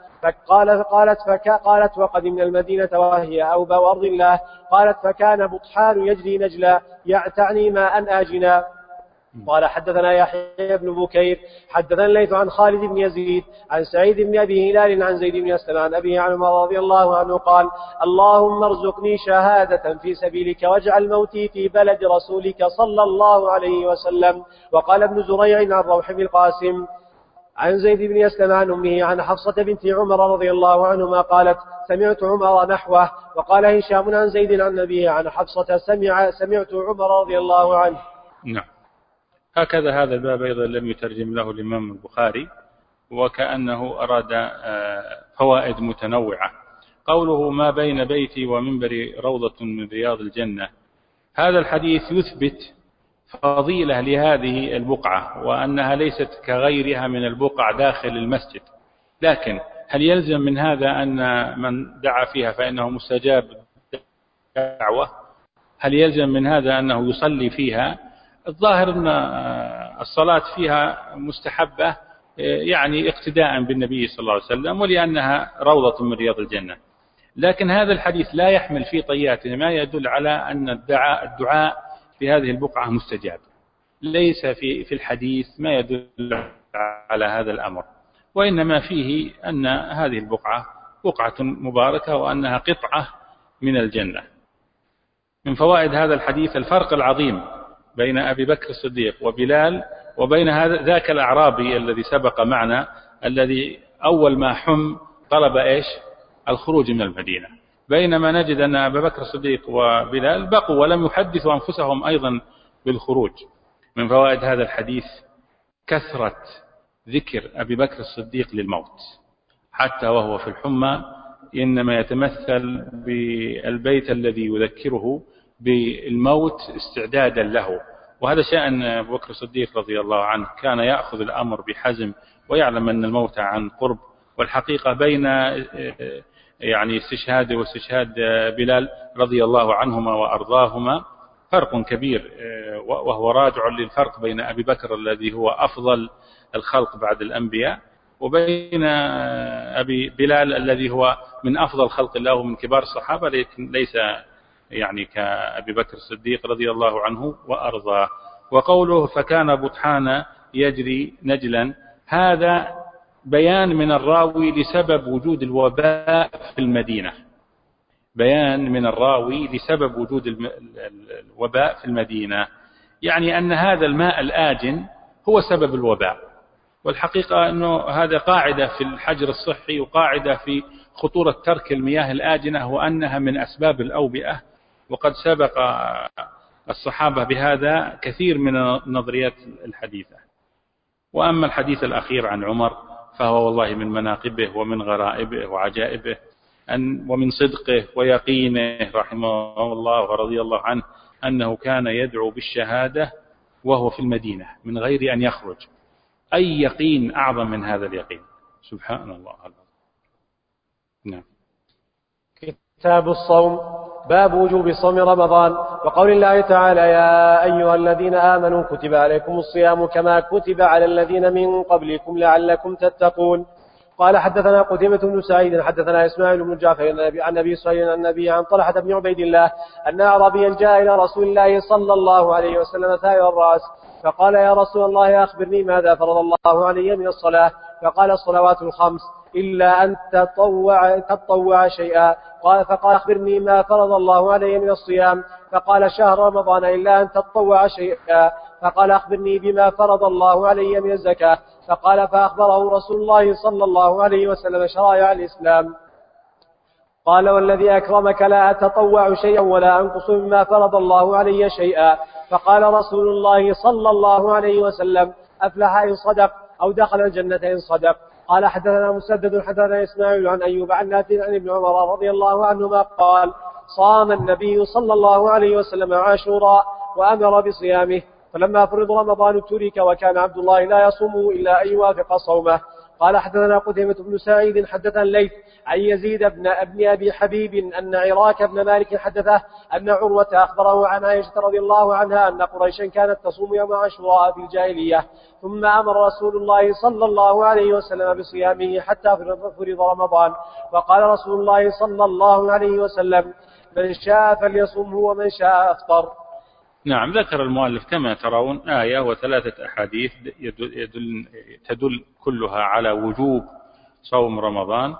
[SPEAKER 1] قالت وقدمنا المدينة وهي أوبأ أرض الله. قالت فكان بطحان يجري نجلا تعني ماء آجنا. قال حدثنا يحيى بن بكير حدثنا الليث عن خالد بن يزيد عن سعيد بن أبي هلال عن زيد بن أسلم عن أبيه عن عمر رضي الله عنه قال اللهم ارزقني شهادة في سبيلك واجعل موتي في بلد رسولك صلى الله عليه وسلم. وقال ابن زريع عن روح بن القاسم عن زيد بن أسلم عن أمه عن حفصة بنت عمر رضي الله عنهما قالت سمعت عمر نحوه. وقال هشام عن زيد عن أبيه عن حفصة سمعت عمر رضي الله عنه.
[SPEAKER 2] نعم. هكذا هذا الباب أيضا لم يترجم له الإمام البخاري، وكأنه أراد فوائد متنوعة. قوله ما بين بيتي ومنبري روضة من رياض الجنة، هذا الحديث يثبت فضيلة لهذه البقعة وأنها ليست كغيرها من البقع داخل المسجد. لكن هل يلزم من هذا أن من دعا فيها فإنه مستجاب دعوة؟ هل يلزم من هذا أنه يصلي فيها؟ الظاهر أن الصلاة فيها مستحبة يعني اقتداء بالنبي صلى الله عليه وسلم ولأنها روضة من رياض الجنة. لكن هذا الحديث لا يحمل في طياته ما يدل على أن الدعاء في هذه البقعة مستجاب. ليس في الحديث ما يدل على هذا الأمر، وإنما فيه أن هذه البقعة بقعة مباركة وأنها قطعة من الجنة. من فوائد هذا الحديث الفرق العظيم بين أبي بكر الصديق وبلال وبين ذاك الأعرابي الذي سبق معنا الذي أول ما حم طلب الخروج من المدينة، بينما نجد أن أبي بكر الصديق وبلال بقوا ولم يحدثوا أنفسهم أيضا بالخروج. من فوائد هذا الحديث كثرة ذكر أبي بكر الصديق للموت حتى وهو في الحمى، إنما يتمثل بالبيت الذي يذكره بالموت استعدادا له. وهذا شأن أبو بكر الصديق رضي الله عنه، كان يأخذ الأمر بحزم ويعلم أن الموت عن قرب. والحقيقة بين يعني استشهاده واستشهاد بلال رضي الله عنهما وأرضاهما فرق كبير، وهو راجع للفرق بين أبي بكر الذي هو أفضل الخلق بعد الأنبياء وبين أبي بلال الذي هو من أفضل خلق الله من كبار الصحابة، لكن ليس يعني كأبي بكر الصديق رضي الله عنه وأرضاه. وقوله فكان بطحان يجري نجلا، هذا بيان من الراوي لسبب وجود الوباء في المدينة، بيان من الراوي لسبب وجود الوباء في المدينة، يعني أن هذا الماء الآجن هو سبب الوباء. والحقيقة أنه هذا قاعدة في الحجر الصحي وقاعدة في خطورة ترك المياه الآجنة، وأنها من أسباب الأوبئة، وقد سبق الصحابة بهذا كثير من النظريات الحديثة. وأما الحديث الأخير عن عمر فهو والله من مناقبه ومن غرائبه وعجائبه ومن صدقه ويقينه رحمه الله ورضي الله عنه أنه كان يدعو بالشهادة وهو في المدينة من غير أن يخرج. أي يقين أعظم من هذا اليقين؟ سبحان الله. نعم.
[SPEAKER 1] كتاب الصوم. باب وجوب صوم رمضان، وقول الله تعالى: يا أيها الذين آمنوا كتب عليكم الصيام كما كتب على الذين من قبلكم لعلكم تتقون. قال حدثنا قتيبة بن سعيد حدثنا إسماعيل بن جعفر عن أبي سعيد عن النبي عن طلحة بن عبيد الله أن أعرابيا جاء إلى رسول الله صلى الله عليه وسلم ثائر الرأس فقال: يا رسول الله أخبرني ماذا فرض الله علي من الصلاة؟ فقال: الصلوات الخمس إلا أن تطوع شيئا. فقال: أخبرني ما فرض الله علي من الصيام؟ فقال: شهر رمضان إلا أن تطوع شيئا. فقال: أخبرني بما فرض الله علي من الزكاة؟ فقال: فأخبره رسول الله صلى الله عليه وسلم شرائع الإسلام. قال: والذي أكرمك لا أتطوع شيئا ولا أنقص مما فرض الله علي شيئا. فقال رسول الله صلى الله عليه وسلم: أفلح إن صدق، أو دخل الجنة إن صدق. قال حدثنا مسدد حدثنا إسماعيل عن أيوب عن نافع عن ابن عمر رضي الله عنهما قال: صام النبي صلى الله عليه وسلم عاشوراء وأمر بصيامه، فلما فرض رمضان ترك، وكان عبد الله لا يصومه إلا أن يوافق صومه. قال حدثنا قتيبة بن سعيد حدثنا الليث عن يزيد بن أبي حبيب أن عراك بن مالك حدثه أن عروة أخبره عن عائشة رضي الله عنها أن قريشا كانت تصوم يوم عاشوراء في الجاهلية، ثم أمر رسول الله صلى الله عليه وسلم بصيامه حتى فرض رمضان. وقال رسول الله صلى الله عليه وسلم: من شاء فليصمه ومن شاء أفطر.
[SPEAKER 2] نعم. ذكر المؤلف كما ترون آية وثلاثة أحاديث تدل كلها على وجوب صوم رمضان.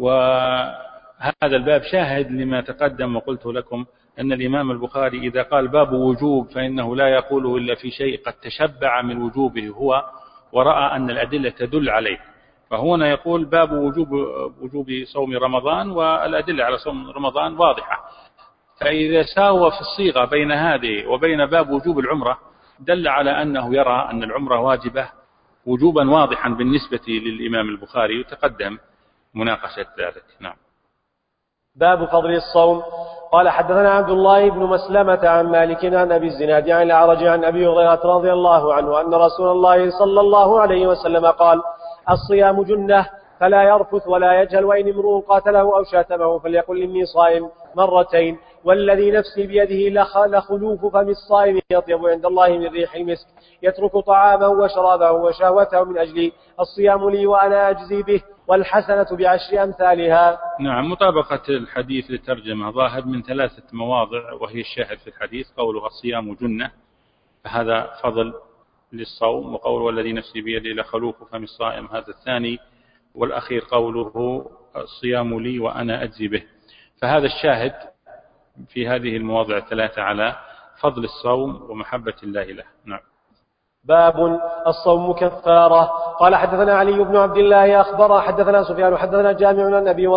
[SPEAKER 2] وهذا الباب شاهد لما تقدم، وقلت لكم أن الإمام البخاري إذا قال باب وجوب فإنه لا يقوله إلا في شيء قد تشبع من وجوبه هو ورأى أن الأدلة تدل عليه. فهنا يقول باب وجوب صوم رمضان، والأدلة على صوم رمضان واضحة. فإذا ساوى في الصيغة بين هذه وبين باب وجوب العمرة دل على أنه يرى أن العمرة واجبة وجوبا واضحا بالنسبة للإمام البخاري، وتقدم مناقشة ذلك. نعم.
[SPEAKER 1] باب فضل الصوم. قال حدثنا عبد الله بن مسلمة عن مالك عن أبي الزناد عن الأعرج عن أبي هريرة رضي الله عنه أن رسول الله صلى الله عليه وسلم قال: الصيام جنة، فلا يرفث ولا يجهل، وإن امرؤ قاتله أو شاتمه فليقل إني صائم مرتين، والذي نفسي بيده لخلوف فم الصائم يطيب عند الله من ريح المسك، يترك طعامه وشرابه وشهوته من أجلي، الصيام لي وأنا أجزي به، والحسنة بعشر أمثالها.
[SPEAKER 2] نعم. مطابقة الحديث للترجمة ظاهر من ثلاثة مواضع، وهي الشاهد في الحديث قوله الصيام جنة، فهذا فضل للصوم، وقول والذي نفسي بيده لخلوف فم الصائم هذا الثاني، والأخير قوله الصيام لي وأنا أجزي به. فهذا الشاهد في هذه المواضع الثلاثة على فضل الصوم ومحبة الله له. نعم.
[SPEAKER 1] باب الصوم كفارة. قال حدثنا علي بن عبد الله أخبر حدثنا سفيان حدثنا جامع عن النبي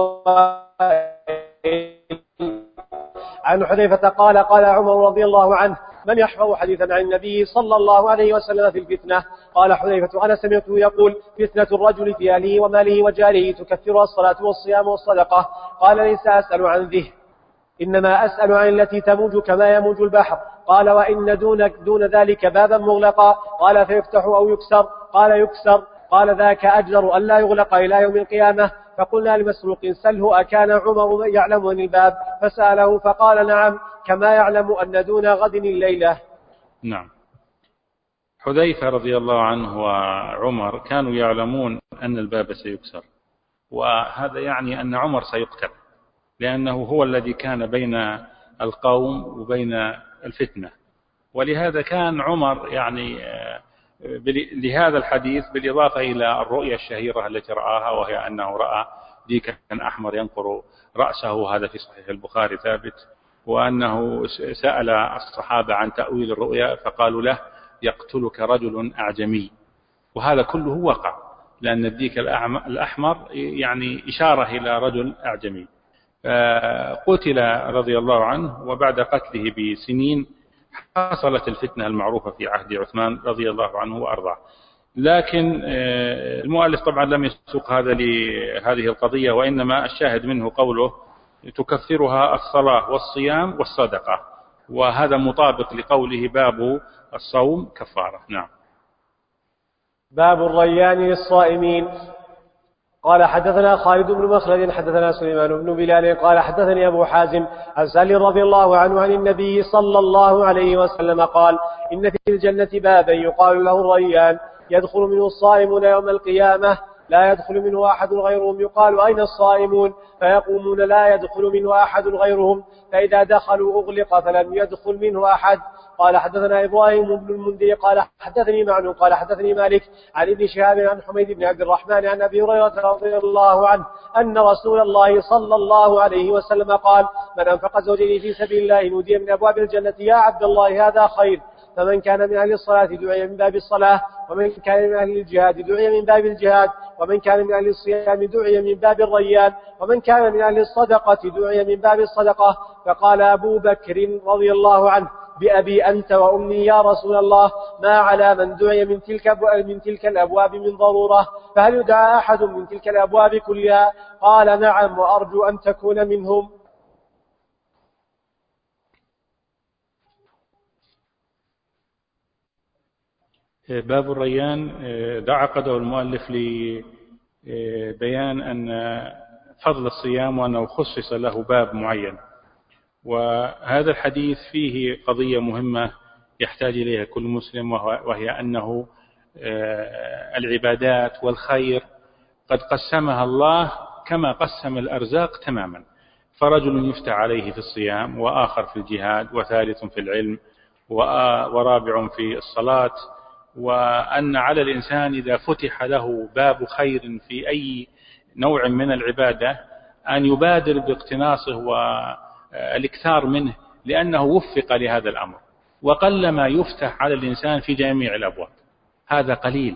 [SPEAKER 1] عن حذيفة قال: قال عمر رضي الله عنه: من يحفظ حديثا عن النبي صلى الله عليه وسلم في الفتنة؟ قال حذيفة: أنا سمعته يقول: فتنة الرجل في أهله وماله وجاره تكفرها الصلاة والصيام والصدقة. قال: ليس أسأل عن ذه، إنما أسأل عن التي تموج كما يموج البحر. قال: وإن دون ذلك بابا مغلقا. قال: فيفتح أو يكسر؟ قال: يكسر. قال: ذاك أجدر أن لا يغلق إلى يوم القيامة. فقلنا لمسروق: سله أكان عمر يعلم عن الباب؟ فسأله فقال: نعم، كما يعلم أن دون غد الليلة.
[SPEAKER 2] نعم. حذيفة رضي الله عنه وعمر كانوا يعلمون أن الباب سيكسر، وهذا يعني أن عمر سيقتل، لأنه هو الذي كان بين القوم وبين الفتنة. ولهذا كان عمر يعني لهذا الحديث بالإضافة إلى الرؤيا الشهيرة التي رآها، وهي أنه رأى ديكا أحمر ينقر رأسه، هذا في صحيح البخاري ثابت، وأنه سأل الصحابة عن تأويل الرؤيا فقالوا له يقتلك رجل أعجمي، وهذا كله وقع، لأن الديك الأحمر يعني إشارة إلى رجل أعجمي. قتل رضي الله عنه، وبعد قتله بسنين حصلت الفتنة المعروفة في عهد عثمان رضي الله عنه وأرضاه. لكن المؤلف طبعا لم يسوق هذا لهذه القضية، وإنما الشاهد منه قوله تكفرها الصلاة والصيام والصدقة، وهذا مطابق لقوله باب الصوم كفارة. نعم.
[SPEAKER 1] باب الريان للصائمين. قال حدثنا خالد بن مخلد حدثنا سليمان بن بلال قال حدثني أبو حازم عن سالم رضي الله عنه عن النبي صلى الله عليه وسلم قال إن في الجنة بابا يقال له الريان يدخل منه الصائمون يوم القيامة لا يدخل منه أحد غيرهم، يقال أين الصائمون؟ فيقومون لا يدخل منه أحد غيرهم، فإذا دخلوا أغلق فلم يدخل منه أحد. قال حدثنا إبراهيم بن المنذر قال حدثني معن قال حدثني مالك عن ابن شهاب عن حميد بن عبد الرحمن عن أبي هريرة رضي الله عنه أن رسول الله صلى الله عليه وسلم قال من أنفق زوجين في سبيل الله نودي من أبواب الجنة يا عبد الله هذا خير. فمن كان من أهل الصلاة دعي من باب الصلاة، ومن كان من أهل الجهاد دعي من باب الجهاد، ومن كان من أهل الصيام دعي من باب الريان، ومن كان من أهل الصدقة دعي من باب الصدقة. فقال أبو بكر رضي الله عنه بأبي أنت وأمي يا رسول الله ما على من دعي من تلك الأبواب من ضرورة، فهل يدعى أحد من تلك الأبواب كلها؟ قال نعم وأرجو أن تكون منهم.
[SPEAKER 2] باب الريان عقده المؤلف لبيان أن فضل الصيام وأنه خصص له باب معين، وهذا الحديث فيه قضية مهمة يحتاج إليها كل مسلم، وهي أنه العبادات والخير قد قسمها الله كما قسم الأرزاق تماما، فرجل يفتح عليه في الصيام، وآخر في الجهاد، وثالث في العلم، ورابع في الصلاة، وأن على الإنسان إذا فتح له باب خير في أي نوع من العبادة أن يبادر باقتناصه والإكثار منه، لأنه وفق لهذا الأمر، وقل ما يفتح على الإنسان في جميع الأبواب، هذا قليل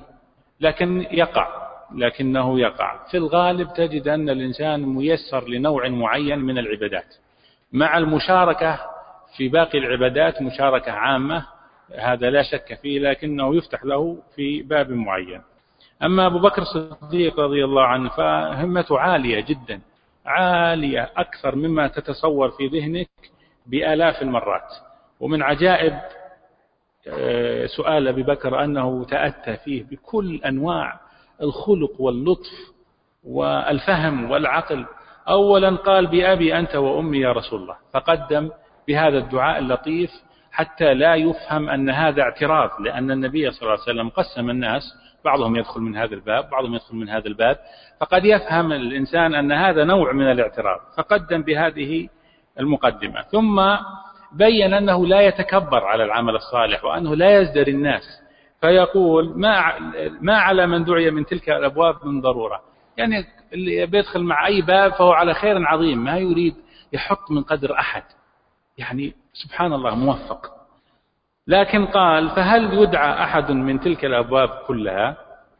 [SPEAKER 2] لكنه يقع في الغالب. تجد أن الإنسان ميسر لنوع معين من العبادات مع المشاركة في باقي العبادات مشاركة عامة، هذا لا شك فيه، لكنه يفتح له في باب معين. أما أبو بكر الصديق رضي الله عنه فهمته عالية جدا، عالية أكثر مما تتصور في ذهنك بآلاف المرات. ومن عجائب سؤال أبي بكر أنه تأتى فيه بكل أنواع الخلق واللطف والفهم والعقل. أولا قال بأبي أنت وأمي يا رسول الله، فقدم بهذا الدعاء اللطيف حتى لا يفهم أن هذا اعتراض، لأن النبي صلى الله عليه وسلم قسم الناس، بعضهم يدخل من هذا الباب بعضهم يدخل من هذا الباب، فقد يفهم الإنسان أن هذا نوع من الاعتراض، فقدم بهذه المقدمة. ثم بين أنه لا يتكبر على العمل الصالح، وأنه لا يزدري الناس، فيقول ما على من دعي من تلك الأبواب من ضرورة، يعني اللي بيدخل مع أي باب فهو على خير عظيم، ما يريد يحط من قدر أحد، يعني سبحان الله موفق. لكن قال فهل يدعى أحد من تلك الأبواب كلها؟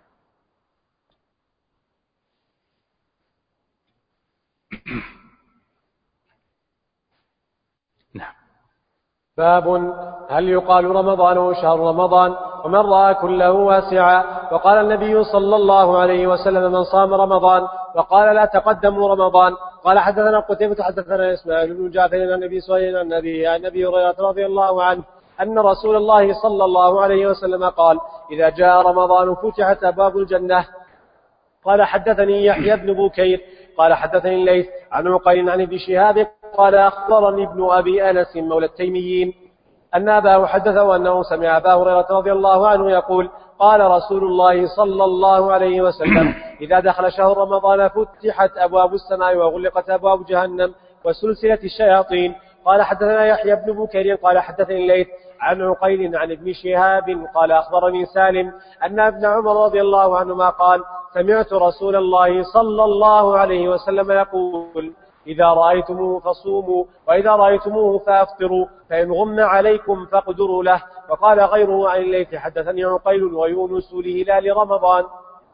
[SPEAKER 2] نعم.
[SPEAKER 1] باب هل يقال رمضان وشهر رمضان ومن رأى كله واسعا؟ وقال النبي صلى الله عليه وسلم من صام رمضان وقال لا تقدموا رمضان. قال حدثنا قتيبة حدثنا إسماعيل بن جعفر عن النبي صلى الله عليه وسلم عن أبي هريرة رضي الله عنه أن رسول الله صلى الله عليه وسلم قال إذا جاء رمضان فتحت أبواب الجنة. قال حدثني يحيى بن بكير قال حدثني الليث عن عقيل عن ابن شهاب قال أخبرني ابن أبي أنس مولى التيميين أن أباه حدثه أنه سمع أبا هريرة رضي الله عنه يقول قال رسول الله صلى الله عليه وسلم إذا دخل شهر رمضان فتحت أبواب السماء وغلقت أبواب جهنم وسلسلة الشياطين قال حدثنا يحيى بن بكير قال حدثني الليث عن عقيل عن ابن شهاب قال أخبرني سالم أن ابن عمر رضي الله عنهما قال سمعت رسول الله صلى الله عليه وسلم يقول إذا رأيتموه فصوموا وإذا رأيتموه فأفطروا فإن غم عليكم فاقدروا له. وقال غيره عن الليث حدثني عقيل ويونس لهلال رمضان.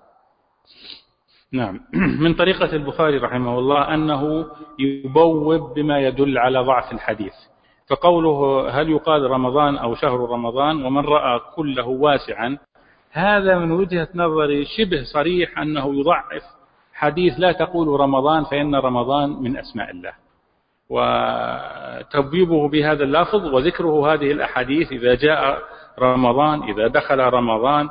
[SPEAKER 2] نعم. من طريقة البخاري رحمه الله أنه يبوب بما يدل على ضعف الحديث، فقوله هل يقال رمضان أو شهر رمضان ومن رأى كله واسعا، هذا من وجهة نظري شبه صريح أنه يضعف حديث لا تقول رمضان فإن رمضان من أسماء الله، وتبويبه بهذا اللفظ وذكره هذه الأحاديث إذا جاء رمضان إذا دخل رمضان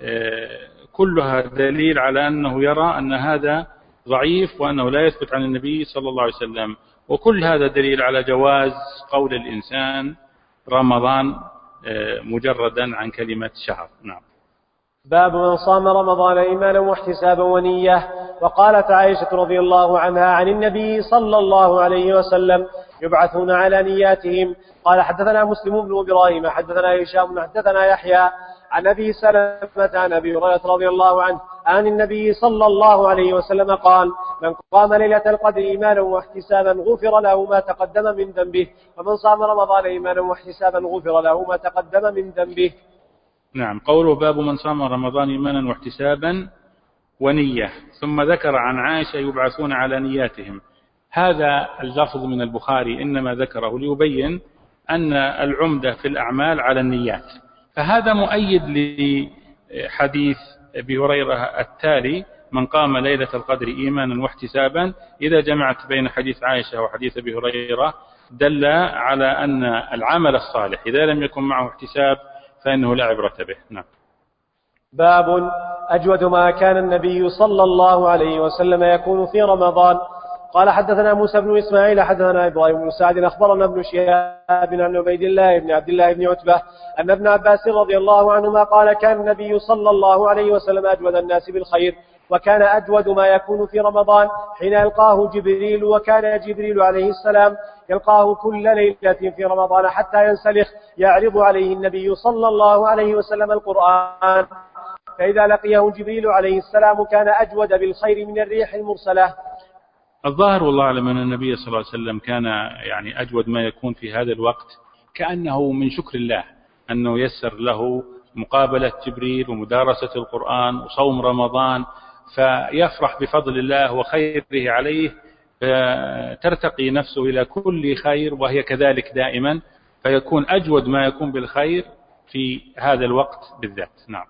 [SPEAKER 2] كلها دليل على أنه يرى أن هذا ضعيف وأنه لا يثبت عن النبي صلى الله عليه وسلم، وكل هذا دليل على جواز قول الإنسان رمضان مجردا عن كلمة شهر. نعم.
[SPEAKER 1] باب من صام رمضان إيمانا واحتسابا ونية. وقالت عائشة رضي الله عنها عن النبي صلى الله عليه وسلم يبعثون على نياتهم. قال حدثنا مسلم بن إبراهيم حدثنا هشام حدثنا يحيى عن أبي سلمة عن أبي هريرة رضي الله عنه عن النبي صلى الله عليه وسلم قال من قام ليلة القدر إيمانا واحتسابا غفر له ما تقدم من ذنبه ومن صام رمضان إيمانا واحتسابا غفر له ما تقدم من ذنبه.
[SPEAKER 2] نعم. قوله باب من صام رمضان إيمانا واحتسابا ونية، ثم ذكر عن عائشة يبعثون على نياتهم. هذا اللفظ من البخاري إنما ذكره ليبين أن العمدة في الأعمال على النيات، فهذا مؤيد لحديث أبي هريرة التالي من قام ليلة القدر إيمانا واحتسابا. إذا جمعت بين حديث عائشة وحديث أبي هريرة دل على أن العمل الصالح إذا لم يكن معه احتساب فإنه لا عبرة به. نعم.
[SPEAKER 1] باب أجود ما كان النبي صلى الله عليه وسلم يكون في رمضان. قال حدثنا موسى بن إسماعيل حدثنا إبراهيم بن سعد أخبرنا ابن شهاب عن عبيد الله بن عبد الله بن عتبة أن ابن عباس رضي الله عنهما قال كان النبي صلى الله عليه وسلم أجود الناس بالخير، وكان أجود ما يكون في رمضان حين يلقاه جبريل، وكان جبريل عليه السلام يلقاه كل ليلة في رمضان حتى ينسلخ يعرض عليه النبي صلى الله عليه وسلم القرآن، فإذا لقيه جبريل عليه السلام كان أجود بالخير من الريح المرسلة.
[SPEAKER 2] الظاهر والله أعلم أن النبي صلى الله عليه وسلم كان يعني أجود ما يكون في هذا الوقت، كأنه من شكر الله أنه يسر له مقابلة جبريل ومدارسة القرآن وصوم رمضان، فيفرح بفضل الله وخيره عليه، ترتقي نفسه إلى كل خير وهي كذلك دائما، فيكون أجود ما يكون بالخير في هذا الوقت بالذات. نعم.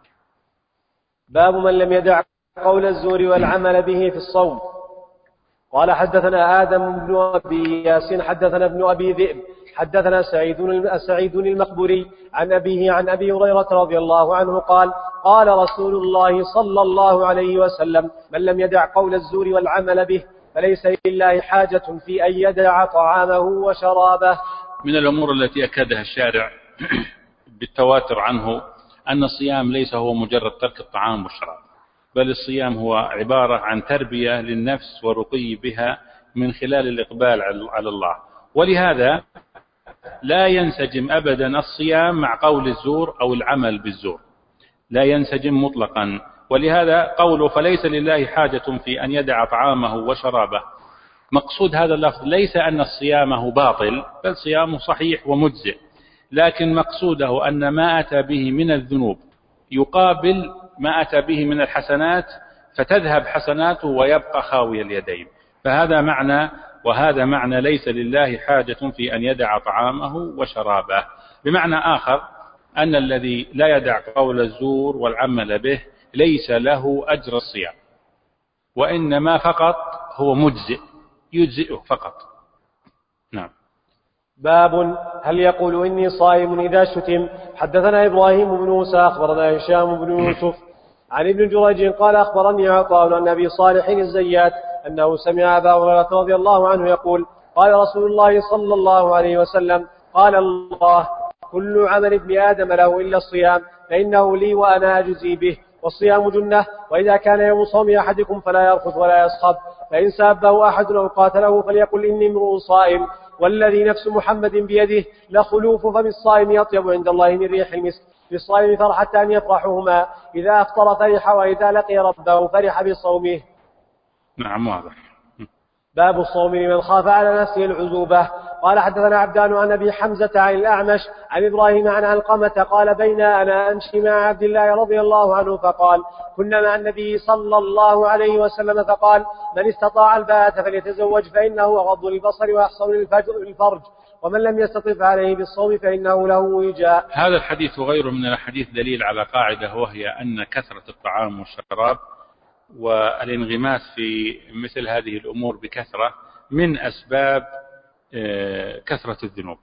[SPEAKER 1] باب من لم يدع قول الزور والعمل به في الصوم. قال حدثنا آدم بن أبي ياسين حدثنا ابن أبي ذئب حدثنا سعيد المقبري عن أبيه عن أبي هريرة رضي الله عنه قال قال رسول الله صلى الله عليه وسلم من لم يدع قول الزور والعمل به فليس لله حاجة في أن يدع طعامه وشرابه.
[SPEAKER 2] من الأمور التي أكدها الشارع بالتواتر عنه أن الصيام ليس هو مجرد ترك الطعام والشراب، بل الصيام هو عبارة عن تربية للنفس ورقي بها من خلال الإقبال على الله، ولهذا لا ينسجم أبدا الصيام مع قول الزور أو العمل بالزور، لا ينسجم مطلقا. ولهذا قوله فليس لله حاجة في أن يدع طعامه وشرابه، مقصود هذا اللفظ ليس أن صيامه باطل، بل صيامه صحيح ومجزئ، لكن مقصوده أن ما أتى به من الذنوب يقابل ما أتى به من الحسنات، فتذهب حسناته ويبقى خاوي اليدين، فهذا معنى، وهذا معنى ليس لله حاجة في أن يدع طعامه وشرابه. بمعنى آخر أن الذي لا يدع قول الزور والعمل به ليس له أجر الصيام، وإنما فقط هو مجزئ يجزئه فقط. نعم.
[SPEAKER 1] باب هل يقول إني صائم إذا شتم. حدثنا إبراهيم بن موسى أخبرنا هشام بن يوسف عن ابن جريج قال أخبرني عطاء عن أبي صالح الزيات أنه سمع أبا هريرة رضي الله عنه يقول قال رسول الله صلى الله عليه وسلم قال الله كل عمل ابن آدم له إلا الصيام فإنه لي وأنا أجزي به، والصيام جنة، وإذا كان يوم صوم أحدكم فلا يرفث ولا يصخب، فإن سابه أحد أو قاتله فليقل إني امرؤ صائم، والذي نفس محمد بيده لخلوف فم الصائم يطيب عند الله من ريح المسك للصائم فرحتان يفرحهما إذا أفطر فرح وإذا لقي ربه فرح بصومه.
[SPEAKER 2] نعم واضح.
[SPEAKER 1] باب الصوم لمن خاف على نفسه العزوبة. قال حدثنا عبدان عن أبي حمزة عن الأعمش عن إبراهيم عن علقمة قال بين أنا أمشي مع عبد الله رضي الله عنه فقال كنا مع النبي صلى الله عليه وسلم فقال من استطاع الباءة فليتزوج فإنه أغض للبصر وأحصن للفرج ومن لم يستطع عليه بالصوم فإنه له وجاء.
[SPEAKER 2] هذا الحديث وغيره من الحديث دليل على قاعدة، وهي أن كثرة الطعام والشراب والانغماس في مثل هذه الأمور بكثرة من أسباب كثرة الذنوب.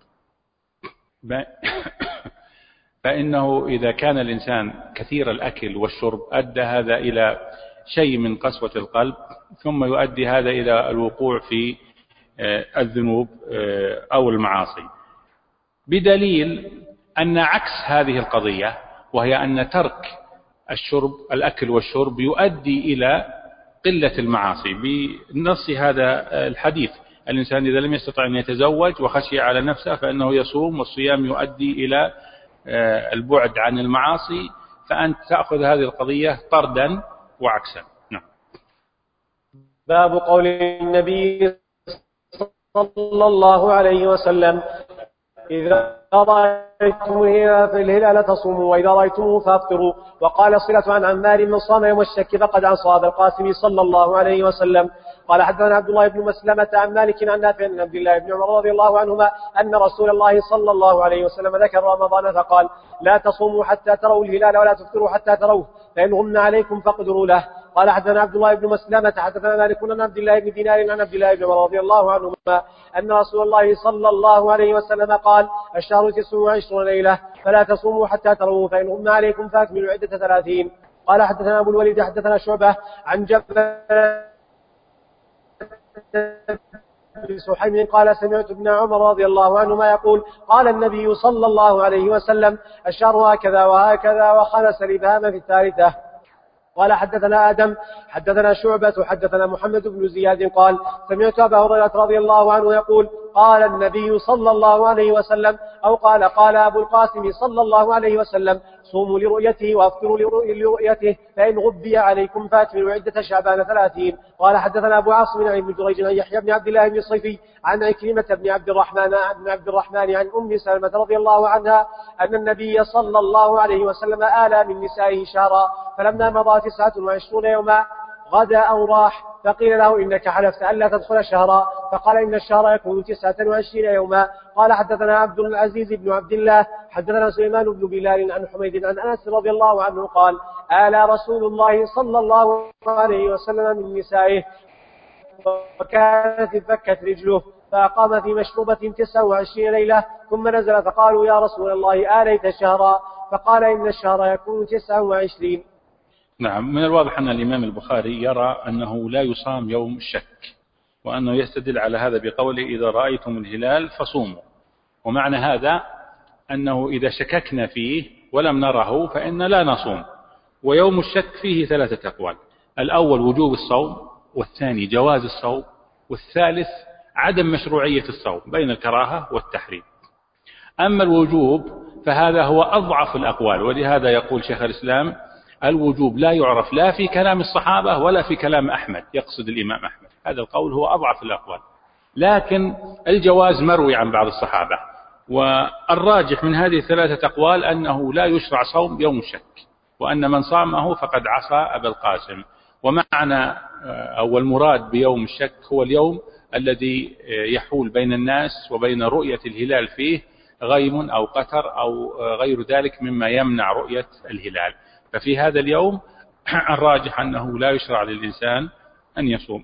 [SPEAKER 2] فإنه إذا كان الإنسان كثير الأكل والشرب أدى هذا إلى شيء من قسوة القلب، ثم يؤدي هذا إلى الوقوع في الذنوب أو المعاصي، بدليل أن عكس هذه القضية، وهي أن ترك الأكل والشرب يؤدي إلى قلة المعاصي. بنص هذا الحديث الإنسان إذا لم يستطع أن يتزوج وخشي على نفسه فإنه يصوم، والصيام يؤدي إلى البعد عن المعاصي، فأنت تأخذ هذه القضية طردا وعكسا. نعم.
[SPEAKER 1] باب قول النبي صلى الله عليه وسلم إذا رأيتم الهلال تصوموا وإذا رأيتموه فأفطروا. وقال صلة عن عمار من صام يوم الشك فقد عصى أبا القاسم صلى الله عليه وسلم. قال حدثنا عبد الله بن مسلمة عن مالك عن نافع عن عبد الله بن عمر رضي الله عنهما أن رسول الله صلى الله عليه وسلم ذكر رمضان فقال لا تصوموا حتى تروا الهلال ولا تفطروا حتى تروه فإن غم عليكم فاقدروا له. قال حدثنا عبد الله بن مسلمة حدثنا مالك عن عبد الله بن دينار عن عبد الله بن عمر رضي الله عنهما أن رسول الله صلى الله عليه وسلم قال الشهر 29 ليلة فلا تصوموا حتى تروه فإن غم عليكم فأكملوا عدة 30. قال حدثنا أبو الوليد حدثنا شعبة عن جبل سحيم قال سمعت ابن عمر رضي الله عنهما يقول قال النبي صلى الله عليه وسلم الشهر هكذا وهكذا وخلص الإبهام في الثالثة. قال حدثنا آدم حدثنا شعبة حدثنا محمد بن زياد قال سمعت أبا هريرة رضي الله عنه يقول قال النبي صلى الله عليه وسلم أو قال أبو القاسم صلى الله عليه وسلم صوموا لرؤيته وافطروا لرؤيته فإن غبي عليكم فأكملوا عدة شعبان 30. قال حدثنا أبو عاصم عن ابن جريج عن يحيى بن عبد الله بن الصيفي عن عكرمة بن عبد الرحمن عن أم سلمة رضي الله عنها أن النبي صلى الله عليه وسلم آلى من نسائه شهرا فلما مضى 29 يوما غدا أو راح فقيل له إنك حلفت ألا تدخل شهرا فقال إن الشهر يكون 29 يوما. قال حدثنا عبد العزيز بن عبد الله حدثنا سليمان بن بلال عن حميد عن أنس رضي الله عنه قال آلى رسول الله صلى الله عليه وسلم من نسائه وكانت فكت رجله فأقام في مشروبة 29 ليلة ثم نزل فقالوا يا رسول الله آليت شهرا فقال إن الشهر يكون 29.
[SPEAKER 2] نعم. من الواضح أن الإمام البخاري يرى أنه لا يصام يوم الشك، وأنه يستدل على هذا بقوله إذا رأيتم الهلال فصوموا، ومعنى هذا أنه إذا شككنا فيه ولم نره فإن لا نصوم. ويوم الشك فيه 3 أقوال: الأول وجوب الصوم، والثاني جواز الصوم، والثالث عدم مشروعية الصوم بين الكراهة والتحريم. أما الوجوب فهذا هو أضعف الأقوال، ولهذا يقول شيخ الإسلام الوجوب لا يعرف لا في كلام الصحابة ولا في كلام أحمد، يقصد الإمام أحمد، هذا القول هو أضعف الأقوال. لكن الجواز مروي عن بعض الصحابة، والراجح من هذه 3 أقوال أنه لا يشرع صوم يوم الشك، وأن من صامه فقد عصى أبا القاسم. ومعنى أو المراد بيوم الشك هو اليوم الذي يحول بين الناس وبين رؤية الهلال فيه غيم أو قتر أو غير ذلك مما يمنع رؤية الهلال. ففي هذا اليوم الراجح أنه لا يشرع للإنسان أن يصوم.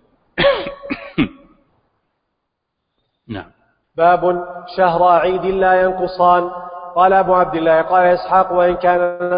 [SPEAKER 2] نعم.
[SPEAKER 1] باب شهر عيد لا ينقصان. قال أبو عبد الله قال إسحاق وإن كان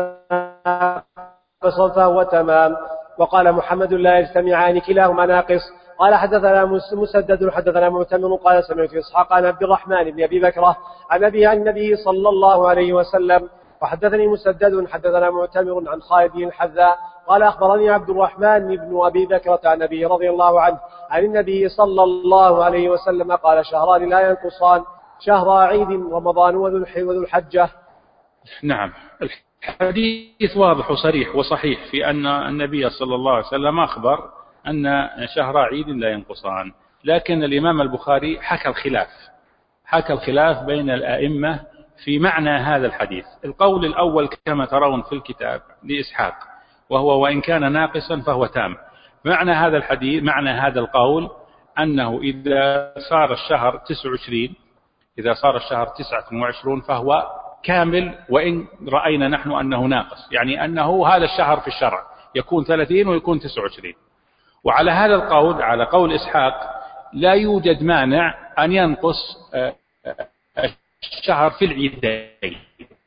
[SPEAKER 1] ناقصا فهو تمام. وقال محمد لا يجتمعان كلاهما ناقص. قال حدثنا مسدد حدثنا معتمر قال سمعت إسحاق عن عبد الرحمن بن أبي بكرة عن أبي عن النبي صلى الله عليه وسلم وحدثني مسدد حدثنا معتمر عن خالد الحذاء قال أخبرني عبد الرحمن بن أبي بكرة عن النبي رضي الله عنه عن النبي صلى الله عليه وسلم قال شهران لا ينقصان شهر عيد رمضان وذو الحجة.
[SPEAKER 2] نعم، الحديث واضح وصريح وصحيح في أن النبي صلى الله عليه وسلم أخبر أن شهر عيد لا ينقصان، لكن الإمام البخاري حكى الخلاف بين الأئمة في معنى هذا الحديث. القول الأول كما ترون في الكتاب لإسحاق، وهو وإن كان ناقصا فهو تام. معنى هذا الحديث، معنى هذا القول أنه إذا صار الشهر 29 فهو كامل، وإن رأينا نحن أنه ناقص، يعني أنه هذا الشهر في الشرع يكون 30 ويكون 29. وعلى هذا القول، على قول إسحاق، لا يوجد مانع أن ينقص الشهر في العيدين،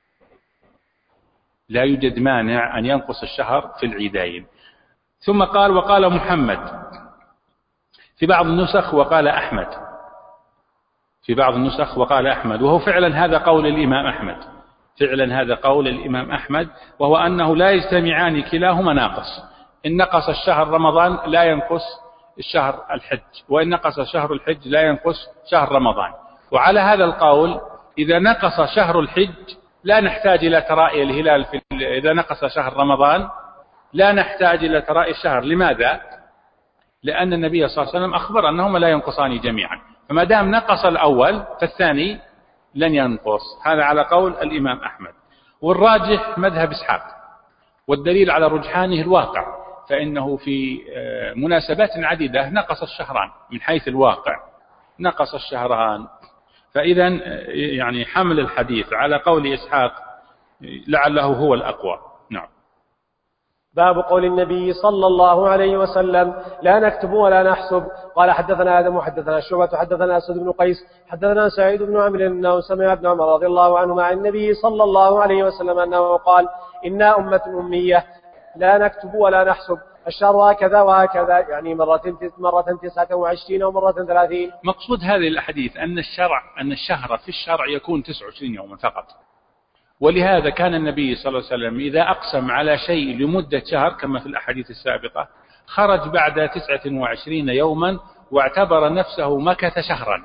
[SPEAKER 2] لا يوجد مانع أن ينقص الشهر في العيدين. ثم قال وقال محمد في بعض النسخ وقال أحمد، في بعض النسخ وقال أحمد، وهو فعلا هذا قول الإمام أحمد، فعلا هذا قول الإمام أحمد، وهو أنه لا يجتمعان كلاهما ناقص. إن نقص الشهر رمضان لا ينقص الشهر الحج، وإن نقص شهر الحج لا ينقص شهر رمضان. وعلى هذا القول إذا نقص شهر الحج لا نحتاج إلى ترائي الهلال إذا نقص شهر رمضان لا نحتاج إلى ترائي الشهر. لماذا؟ لأن النبي صلى الله عليه وسلم أخبر أنهما لا ينقصان جميعا، فما دام نقص الأول فالثاني لن ينقص. هذا على قول الإمام أحمد. والراجح مذهب إسحاق، والدليل على رجحانه الواقع، فإنه في مناسبات عديدة نقص الشهران من حيث الواقع، نقص الشهران. فإذا يعني حمل الحديث على قول إسحاق لعله هو الأقوى. نعم.
[SPEAKER 1] باب قول النبي صلى الله عليه وسلم لا نكتب ولا نحسب. قال حدثنا آدم وحدثنا شعبة حدثنا أسد بن قيس حدثنا سعيد بن عمرو أنه سمع ابن عمر رضي الله عنهما عن النبي صلى الله عليه وسلم أنه قال إنا أمة أمية لا نكتب ولا نحسب، الشهر هكذا وهكذا، يعني مرة 29 ومرة 30.
[SPEAKER 2] مقصود هذه الأحاديث أن الشهر في الشرع يكون 29 يوما فقط، ولهذا كان النبي صلى الله عليه وسلم إذا أقسم على شيء لمدة شهر كما في الأحاديث السابقة خرج بعد 29 يوما واعتبر نفسه مكث شهرا،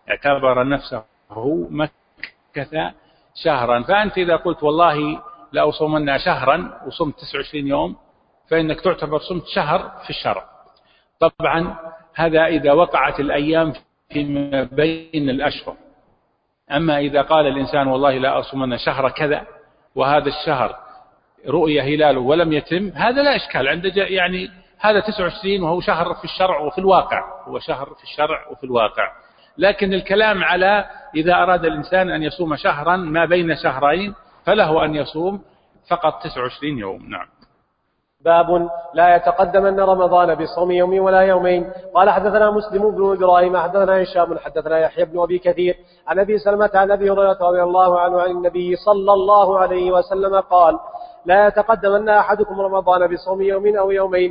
[SPEAKER 2] فأنت إذا قلت والله لا أصومن شهرا وصمت 29 يوم فإنك تعتبر صمت شهر في الشرع. طبعا هذا إذا وقعت الأيام فيما بين الأشهر. أما إذا قال الإنسان والله لا أصومن شهر كذا وهذا الشهر رؤية هلاله ولم يتم، هذا لا إشكال عند يعني هذا 29 وهو شهر في الشرع وفي الواقع، هو شهر في الشرع وفي الواقع. لكن الكلام على إذا أراد الإنسان أن يصوم شهرا ما بين شهرين فله أن يصوم فقط 29 يوم. نعم.
[SPEAKER 1] باب لا يتقدمن رمضان بصوم يوم ولا يومين. قال حدثنا مسلم بن إبراهيم حدثنا هشام حدثنا يحيى بن أبي كثير عن أبي سلمة عن أبي هريرة رضي الله عنه عن النبي صلى الله عليه وسلم قال لا يتقدمن أحدكم رمضان بصوم يوم أو يومين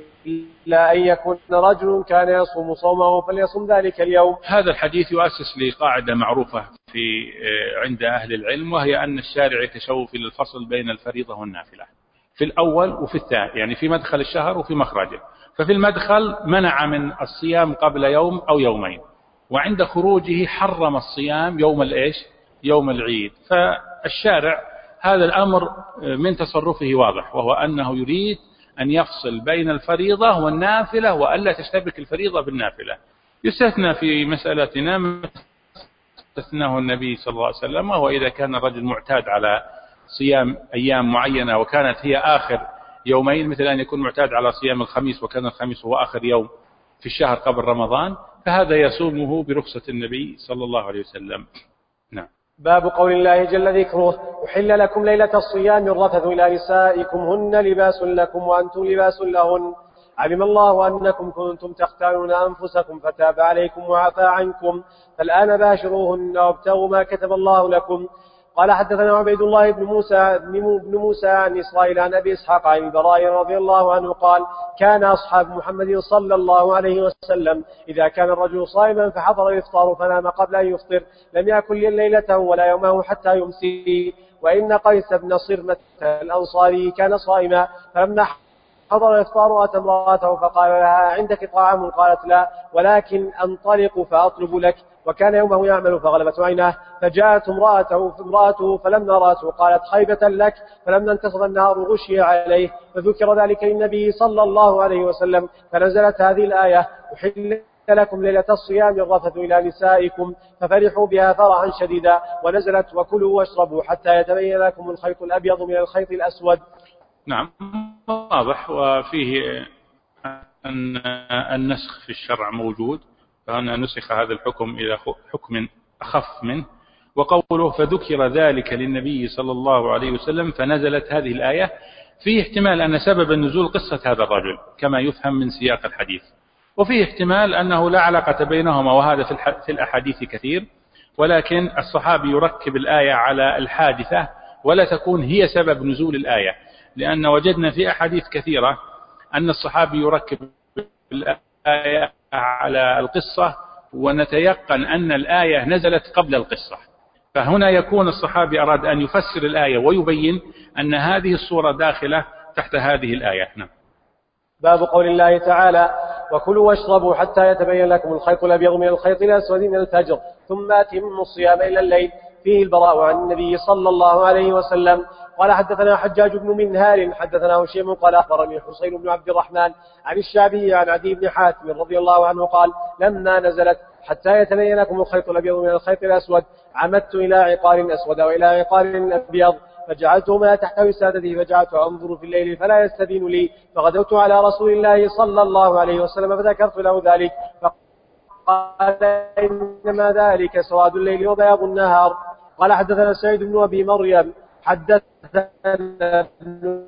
[SPEAKER 1] إلا أن يكون رجل كان يصوم صومه فليصوم ذلك اليوم.
[SPEAKER 2] هذا الحديث يؤسس لقاعدة معروفة عند أهل العلم، وهي أن الشارع يتشوف للفصل بين الفريضة والنافلة في الأول وفي الثاني، يعني في مدخل الشهر وفي مخرجه. ففي المدخل منع من الصيام قبل يوم أو يومين، وعند خروجه حرم الصيام يوم العيد. فالشارع هذا الأمر من تصرفه واضح، وهو أنه يريد أن يفصل بين الفريضة والنافلة وألا تشتبك الفريضة بالنافلة. يستثنى في مسألتنا ما استثناه النبي صلى الله عليه وسلم، وهو إذا كان الرجل معتاد على صيام أيام معينة وكانت هي آخر يومين، مثل أن يكون معتاد على صيام الخميس وكان الخميس هو آخر يوم في الشهر قبل رمضان، فهذا يصومه برخصة النبي صلى الله عليه وسلم. نعم.
[SPEAKER 1] باب قول الله جل ذكره أحل لكم ليلة الصيام الرفث إلى نسائكم هن لباس لكم وأنتم لباس لهن علم الله أنكم كنتم تختارون أنفسكم فتاب عليكم وعفى عنكم فالآن باشروهن وابتغوا ما كتب الله لكم قال حدثنا عبيد الله بن موسى عن إسرائيل عن أبي إسحاق عن البراء رضي الله عنه قال كان أصحاب محمد صلى الله عليه وسلم إذا كان الرجل صائما فحضر الإفطار فنام قبل أن يفطر لم يأكل ليلته ولا يومه حتى يمسي. وإن قيس بن صرمة الأنصاري كان صائما فلما حضر الإفطار أتى امرأته فقال لها عندك طعام؟ قالت لا، ولكن أنطلق فأطلب لك. وكان يومه يعمل فغلبت عيناه فجاءت امرأته فلما رأته قالت خيبة لك. فلما انتصف النهار غشي عليه فذكر ذلك للنبي صلى الله عليه وسلم فنزلت هذه الآية أحل لكم ليلة الصيام الرفث إلى نسائكم ففرحوا بها فرحا شديدا. ونزلت وكلوا واشربوا حتى يتبين لكم الخيط الأبيض من الخيط الأسود.
[SPEAKER 2] نعم واضح. وفيه أن النسخ في الشرع موجود، فأن نسخ هذا الحكم إلى حكم أخف منه. وقوله فذكر ذلك للنبي صلى الله عليه وسلم فنزلت هذه الآية، فيه احتمال أن سبب النزول قصة هذا الرجل كما يفهم من سياق الحديث، وفيه احتمال أنه لا علاقة بينهما، وهذا في الأحاديث كثير، ولكن الصحابي يركب الآية على الحادثة ولا تكون هي سبب نزول الآية، لأن وجدنا في أحاديث كثيرة أن الصحابي يركب الآية على القصة ونتيقن أن الآية نزلت قبل القصة. فهنا يكون الصحابي أراد أن يفسر الآية ويبين أن هذه الصورة داخلة تحت هذه الآية. نعم.
[SPEAKER 1] باب قول الله تعالى وكلوا واشربوا حتى يتبين لكم الخيط الأبيض من الخيط الأسود من الفجر ثم أتموا الصيام إلى الليل. فيه البراء عن النبي صلى الله عليه وسلم قال حدثنا حجاج بن منهار حدثنا هشيم قال أخبرني حسين بن عبد الرحمن عن الشعبي عن عدي بن حاتم رضي الله عنه قال لما نزلت حتى يتبين لكم الخيط الأبيض من الخيط الأسود عمدت إلى عقار أسود وإلى عقار أبيض فجعلتهما تحت وسادتي فجعلت أنظر في الليل فلا يستبين لي فغدوت على رسول الله صلى الله عليه وسلم فذكرت له ذلك فقال إنما ذلك سواد الليل وبياض النهار. قال حدثنا سعيد بن أبي مريم حدثنا ابن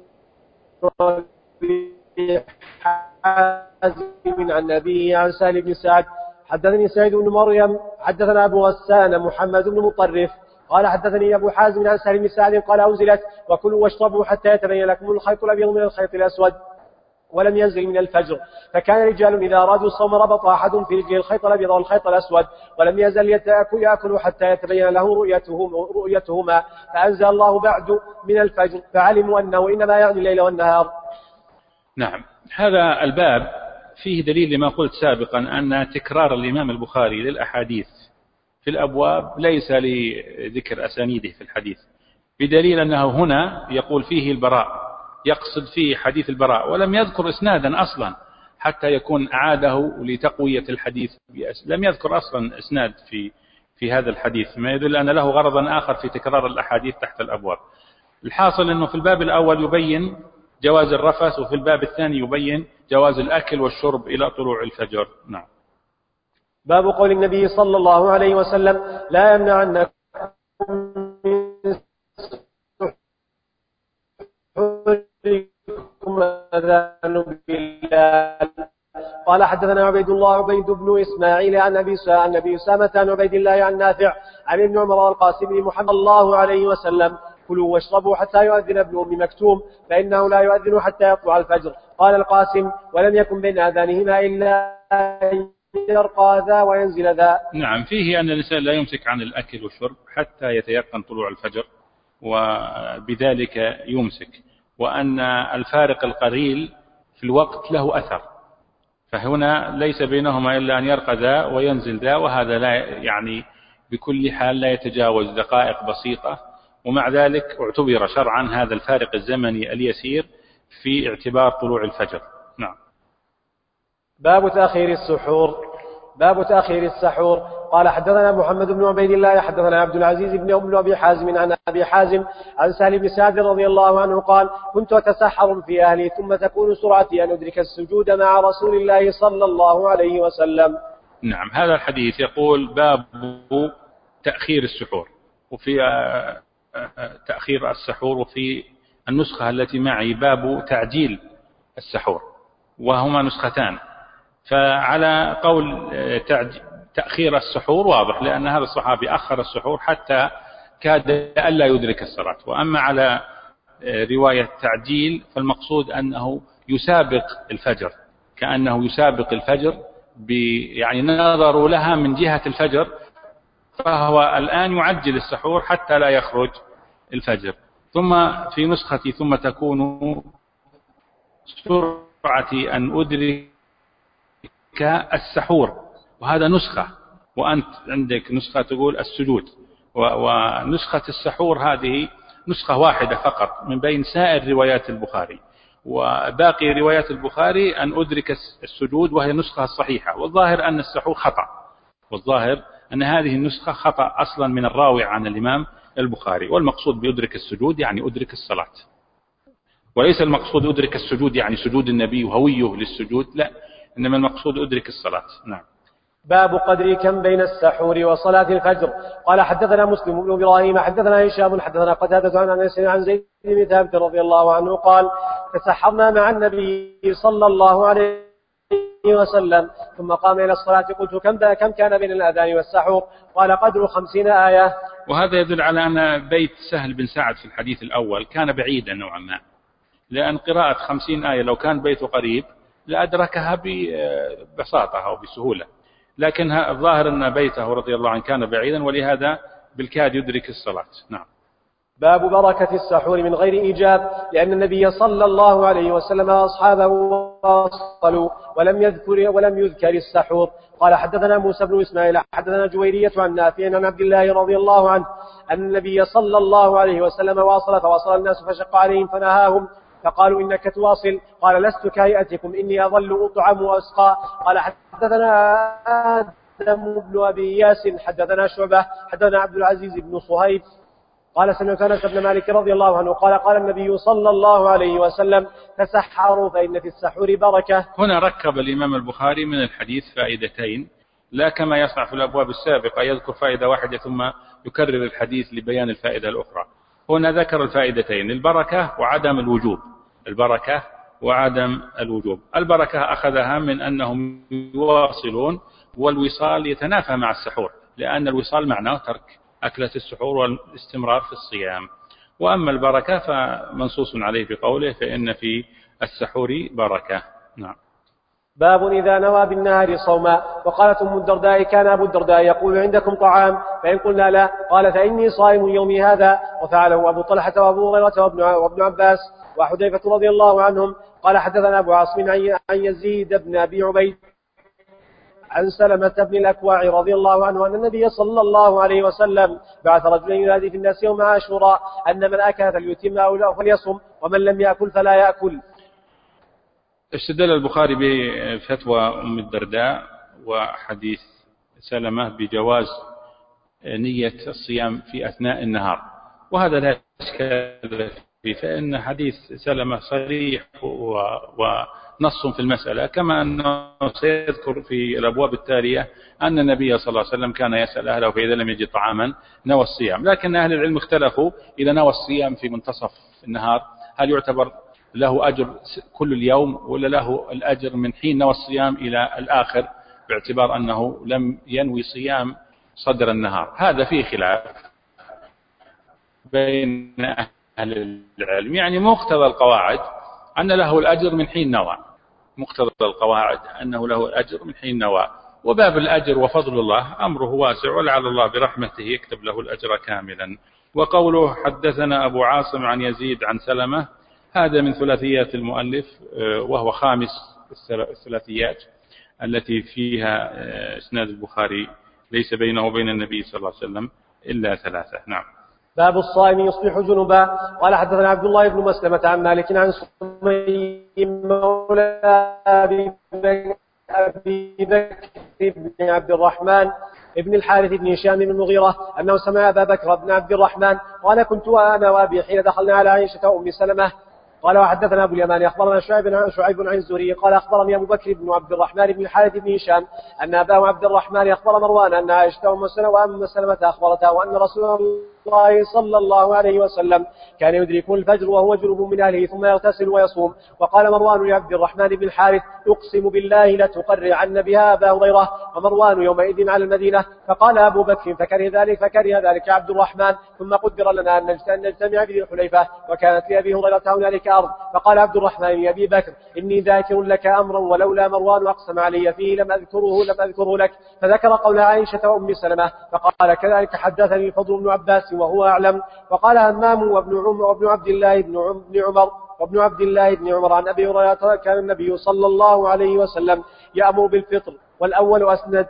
[SPEAKER 1] حازم عن نبيه عن سهل بن سعد حدثني سعيد بن مريم حدثنا أبو غسان محمد بن مطرف قال حدثني أبو حازم عن سهل بن سعد قال أنزلت وكلوا واشربوا حتى يتبين لكم الخيط الأبيض من الخيط الأسود ولم ينزل من الفجر. فكان رجال إذا أرادوا الصوم ربط أحدهم في رجله الخيط الأبيض والخيط الأسود ولم يزل يأكل حتى يتبين له رؤيتهما فأنزل الله بعد من الفجر فعلموا أنه إنما يعني الليل والنهار.
[SPEAKER 2] نعم. هذا الباب فيه دليل لما قلت سابقا أن تكرار الإمام البخاري للأحاديث في الأبواب ليس لذكر أسانيده في الحديث، بدليل أنه هنا يقول فيه البراء يقصد فيه حديث البراء ولم يذكر إسنادا أصلا حتى يكون أعاده لتقوية الحديث. لم يذكر أصلا إسناد في هذا الحديث، ما يدل أن له غرضا آخر في تكرار الأحاديث تحت الأبواب. الحاصل أنه في الباب الأول يبين جواز الرفث، وفي الباب الثاني يبين جواز الأكل والشرب إلى طلوع الفجر. نعم.
[SPEAKER 1] باب قول النبي صلى الله عليه وسلم لا يمنعنكم أذان بلال. قال حدثنا عبيد بن إسماعيل عن أبي أسامة عن عبيد الله عن نافع عن ابن عمر والقاسم بن محمد الله عليه وسلم كلوا واشربوا حتى يؤذن ابن أم مكتوم فإنه لا يؤذن حتى يطلع الفجر. قال القاسم ولم يكن بين آذانهما إلا يرقى ذا وينزل ذا.
[SPEAKER 2] نعم. فيه أن الإنسان لا يمسك عن الأكل والشرب حتى يتيقن طلوع الفجر وبذلك يمسك، وأن الفارق القليل في الوقت له أثر، فهنا ليس بينهما إلا أن يرقى ذا وينزل ذا، وهذا لا يعني بكل حال لا يتجاوز دقائق بسيطة، ومع ذلك اعتبر شرعا هذا الفارق الزمني اليسير في اعتبار طلوع الفجر. نعم.
[SPEAKER 1] باب تأخير السحور. قال حدثنا محمد بن عبيد الله حدثنا عبد العزيز بن أبي حازم عن أبي حازم عن سهل بن سعد رضي الله عنه قال كنت أتسحر في أهلي ثم تكون سرعتي أن أدرك السجود مع رسول الله صلى الله عليه وسلم.
[SPEAKER 2] نعم. هذا الحديث يقول باب تأخير السحور، وفي تأخير السحور، وفي النسخة التي معي باب تعجيل السحور، وهما نسختان. فعلى قول تأخير السحور واضح، لأن هذا الصحابي أخر السحور حتى كاد ألا يدرك الصلاة. وأما على رواية تعجيل فالمقصود أنه يسابق الفجر، كأنه يسابق الفجر، يعني نظروا لها من جهة الفجر، فهو الآن يعجل السحور حتى لا يخرج الفجر. ثم في نسختي ثم تكون سرعتي أن أدرك السحور، وهذا نسخة، وأنت عندك نسخة تقول السجود، ونسخة السحور هذه نسخة واحدة فقط من بين سائر روايات البخاري، وباقي روايات البخاري أن أدرك السجود وهي النسخة الصحيحة. والظاهر أن السحور خطأ، والظاهر أن هذه النسخة خطأ أصلا من الراوي عن الإمام البخاري، والمقصود بأدرك السجود يعني أدرك الصلاة، وليس المقصود أدرك السجود يعني سجود النبي وهويه للسجود، لا، إنما المقصود أدرك الصلاة. نعم.
[SPEAKER 1] باب قدر كم بين السحور وصلاة الفجر. قال حدثنا مسلم بن إبراهيم حدثنا هشام حدثنا قتادة عن أنس عن زيد بن ثابت رضي الله عنه قال تسحرنا مع النبي صلى الله عليه وسلم ثم قام إلى الصلاة قلت كم كان بين الأذان والسحور؟ قال قدر 50 آية.
[SPEAKER 2] وهذا يدل على أن بيت سهل بن سعد في الحديث الأول كان بعيدا نوعا ما، لأن قراءة 50 آية لو كان بيته قريب لأدركها ببساطة أو بسهولة، لكن الظاهر أن بيته رضي الله عنه كان بعيدا، ولهذا بالكاد يدرك الصلاة. نعم.
[SPEAKER 1] باب بركة السحور من غير إيجاب، لأن النبي صلى الله عليه وسلم وأصحابه واصلوا ولم يذكر السحور. قال حدثنا موسى بن إسماعيل حدثنا جويرية عن نافع عن عبد الله رضي الله عنه أن النبي صلى الله عليه وسلم واصل فواصل الناس فشق عليهم فنهاهم فقالوا إنك تواصل، قال لست كهيئتكم إني أظل أطعم وأسقى. قال حدثنا آدم بن أبي إياس حدثنا شعبة حدثنا عبد العزيز بن صهيب قال سمعت أنس بن مالك رضي الله عنه قال النبي صلى الله عليه وسلم تسحروا فإن في السحور بركة.
[SPEAKER 2] هنا ركب الإمام البخاري من الحديث فائدتين، لا كما يصنع في الأبواب السابقة يذكر فائدة واحدة ثم يكرر الحديث لبيان الفائدة الأخرى. هنا ذكر الفائدتين، البركة وعدم الوجوب. البركة وعدم الوجوب. البركة أخذها من أنهم يواصلون، والوصال يتنافى مع السحور، لأن الوصال معناه ترك أكلة السحور والاستمرار في الصيام. وأما البركة فمنصوص عليه بقوله فإن في السحور بركة. نعم.
[SPEAKER 1] باب إذا نوى بالنهار صوما. وقالت أم الدرداء كان أبو الدرداء يقول عندكم طعام؟ فإن قلنا لا قال فإني صائم يومي هذا. وفعله أبو طلحة وأبو هريرة وابن عباس وحذيفة رضي الله عنهم. قال حدثنا أبو عاصم عن يزيد بن أبي عبيد عن سلمة بن الأكوع رضي الله عنه أن النبي صلى الله عليه وسلم بعث رجلا ينادي في الناس يوم عاشوراء أن من أكل فليتم أو فليصم ومن لم يأكل فلا يأكل.
[SPEAKER 2] استدل البخاري بفتوى أم الدرداء وحديث سلمة بجواز نية الصيام في أثناء النهار، وهذا لا إشكال فيه، فإن حديث سلمة صريح ونص في المسألة، كما أنه سيذكر في الأبواب التالية أن النبي صلى الله عليه وسلم كان يسأل أهله فإذا لم يجد طعاما نوى الصيام. لكن أهل العلم اختلفوا إذا نوى الصيام في منتصف النهار هل يعتبر له أجر كل اليوم ولا له الأجر من حين نوى الصيام إلى الآخر، باعتبار أنه لم ينوي صيام صدر النهار. هذا فيه خلاف بين أهل العلم، يعني مقتضى القواعد أن له الأجر من حين نوى، مقتضى القواعد أنه له الأجر من حين نوى، وباب الأجر وفضل الله أمره واسع، ولعل الله برحمته يكتب له الأجر كاملا. وقوله حدثنا أبو عاصم عن يزيد عن سلمة هذا من ثلاثيات المؤلف، وهو خامس الثلاثيات التي فيها إسناد البخاري ليس بينه وبين النبي صلى الله عليه وسلم إلا ثلاثة. نعم.
[SPEAKER 1] باب الصائم يصبح جنبا. قال حدثنا عبد الله بن مسلمة عن مالك عن سمي مولى أبي بكر بن عبد الرحمن ابن الحارث بن هشام بن المغيرة أنه سمع أبا بكر بن عبد الرحمن قال كنت وأنا وأبي حين دخلنا على عائشة وأم سلمة. قال وحدثنا أبو اليمان أخبرنا شعيب عن الزهري قال أخبرني أبو بكر بن عبد الرحمن بن الحارث بن هشام أن أباه عبد الرحمن أخبر مروان أن عائشة وأم سلمة أخبرته وأن رسول الله صلى الله عليه وسلم كان يدرك الفجر وهو جنب من أهله ثم يغتسل ويصوم. وقال مروان لعبد الرحمن بن الحارث يقسم بالله لتقرعن بها أبا هريرة، ومروان يومئذ على المدينة. فقال أبو بكر فكره ذلك عبد الرحمن. ثم قدر لنا أن نجتمع في ذي الحليفة، وكانت لأبي هريرة هنالك أرض. فقال عبد الرحمن لأبي بكر إني ذاكر لك أمرا ولولا مروان أقسم علي فيه لم أذكره لك. فذكر قول عائشة وأم سلمة. فقال كذلك حدثني الفضل بن عباس وهو أعلم. وقال همام وابن عبد الله بن عمر عن أبي هريرة كان النبي صلى الله عليه وسلم يأمر بالفطر والأول أسند.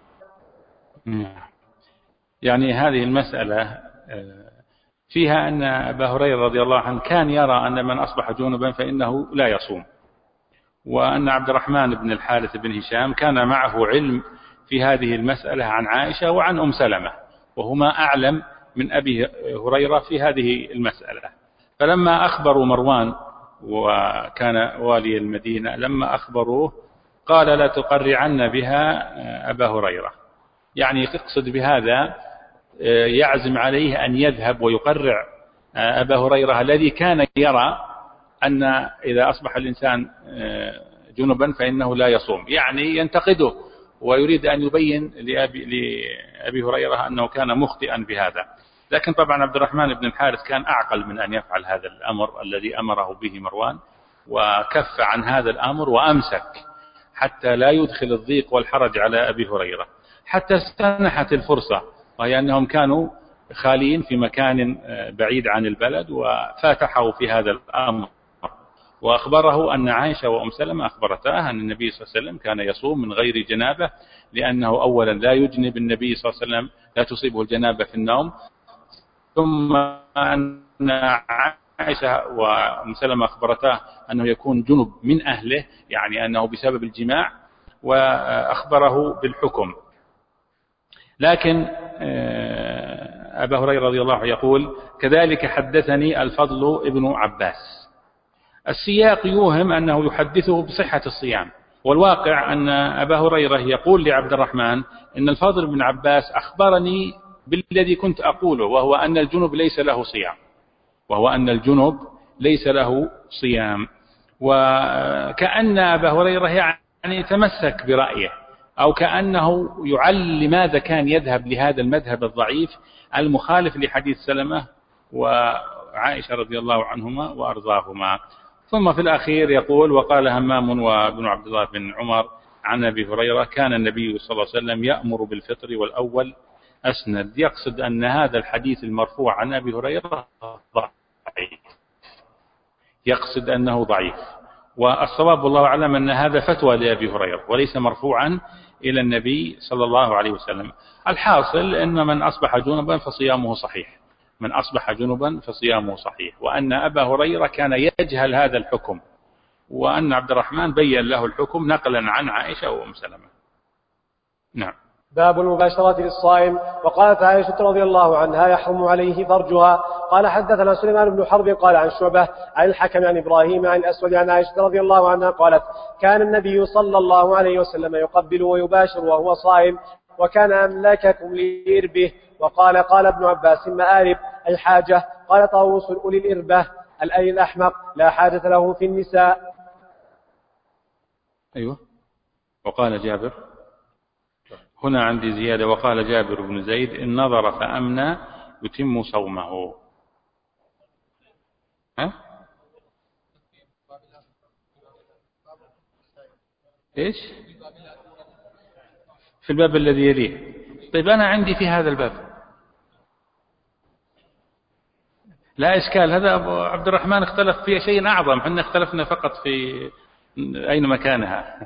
[SPEAKER 2] يعني هذه المسألة فيها أن أبا هريرة رضي الله عنه كان يرى أن من أصبح جنبا فإنه لا يصوم، وأن عبد الرحمن بن الحارث بن هشام كان معه علم في هذه المسألة عن عائشة وعن أم سلمة، وهما أعلم من أبي هريرة في هذه المسألة. فلما أخبروا مروان وكان والي المدينة، لما أخبروه قال لا تقرعن بها أبا هريرة، يعني يقصد بهذا يعزم عليه أن يذهب ويقرع أبا هريرة الذي كان يرى أن إذا أصبح الإنسان جنبا فإنه لا يصوم، يعني ينتقده ويريد أن يبين لأبي هريرة أنه كان مخطئا بهذا. لكن طبعا عبد الرحمن بن الحارث كان أعقل من أن يفعل هذا الأمر الذي أمره به مروان، وكف عن هذا الأمر وأمسك حتى لا يدخل الضيق والحرج على أبي هريرة، حتى سنحت الفرصة، وهي أنهم كانوا خالين في مكان بعيد عن البلد، وفاتحوا في هذا الأمر وأخبره أن عائشة وأم سلمة أخبرتاه أن النبي صلى الله عليه وسلم كان يصوم من غير جنابة، لأنه أولا لا يجنب النبي صلى الله عليه وسلم، لا تصيبه الجنابة في النوم، ثم أن عائشة وأم سلمة أخبرتاه أنه يكون جنب من أهله، يعني أنه بسبب الجماع، وأخبره بالحكم. لكن أبا هريرة رضي الله عنه يقول كذلك حدثني الفضل ابن عباس. السياق يوهم أنه يحدثه بصحة الصيام، والواقع أن أبا هريرة يقول لعبد الرحمن إن الفضل بن عباس أخبرني بالذي كنت أقوله، وهو أن الجنب ليس له صيام، وكأن أبا هريرة يعني تمسك برأيه، أو كأنه يعلل لماذا كان يذهب لهذا المذهب الضعيف المخالف لحديث سلمة وعائشة رضي الله عنهما وأرضاهما. ثم في الأخير يقول وقال همام وابن عبد الله بن عمر عن أبي هريرة كان النبي صلى الله عليه وسلم يأمر بالفطر والأول أسند، يقصد أن هذا الحديث المرفوع عن أبي هريرة ضعيف، يقصد أنه ضعيف، والصواب والله أعلم أن هذا فتوى لأبي هريرة وليس مرفوعا إلى النبي صلى الله عليه وسلم. الحاصل أن من أصبح جنبا فصيامه صحيح، وأن أبا هريرة كان يجهل هذا الحكم، وأن عبد الرحمن بين له الحكم نقلا عن عائشة وأم سلمة. نعم.
[SPEAKER 1] باب المباشرة للصائم. وقالت عائشة رضي الله عنها يحرم عليه فرجها. قال حدثنا سليمان بن حرب قال عن شعبة عن الحكم عن إبراهيم عن الأسود عن عائشة رضي الله عنها قالت كان النبي صلى الله عليه وسلم يقبل ويباشر وهو صائم، وكان أملاككم لإربه. وقال ابن عباس مآرب أي حاجة. قال طاووس أولي الإربة الأي الأحمق لا حاجة له في النساء.
[SPEAKER 2] أيوة. وقال جابر هنا عندي زيادة، وقال جابر بن زيد إن نظر فأمنى يتم صومه. إيش في الباب الذي يليه؟ طيب أنا عندي في هذا الباب لا إشكال، هذا أبو عبد الرحمن اختلف في شيء أعظم، حنا اختلفنا فقط في أين مكانها،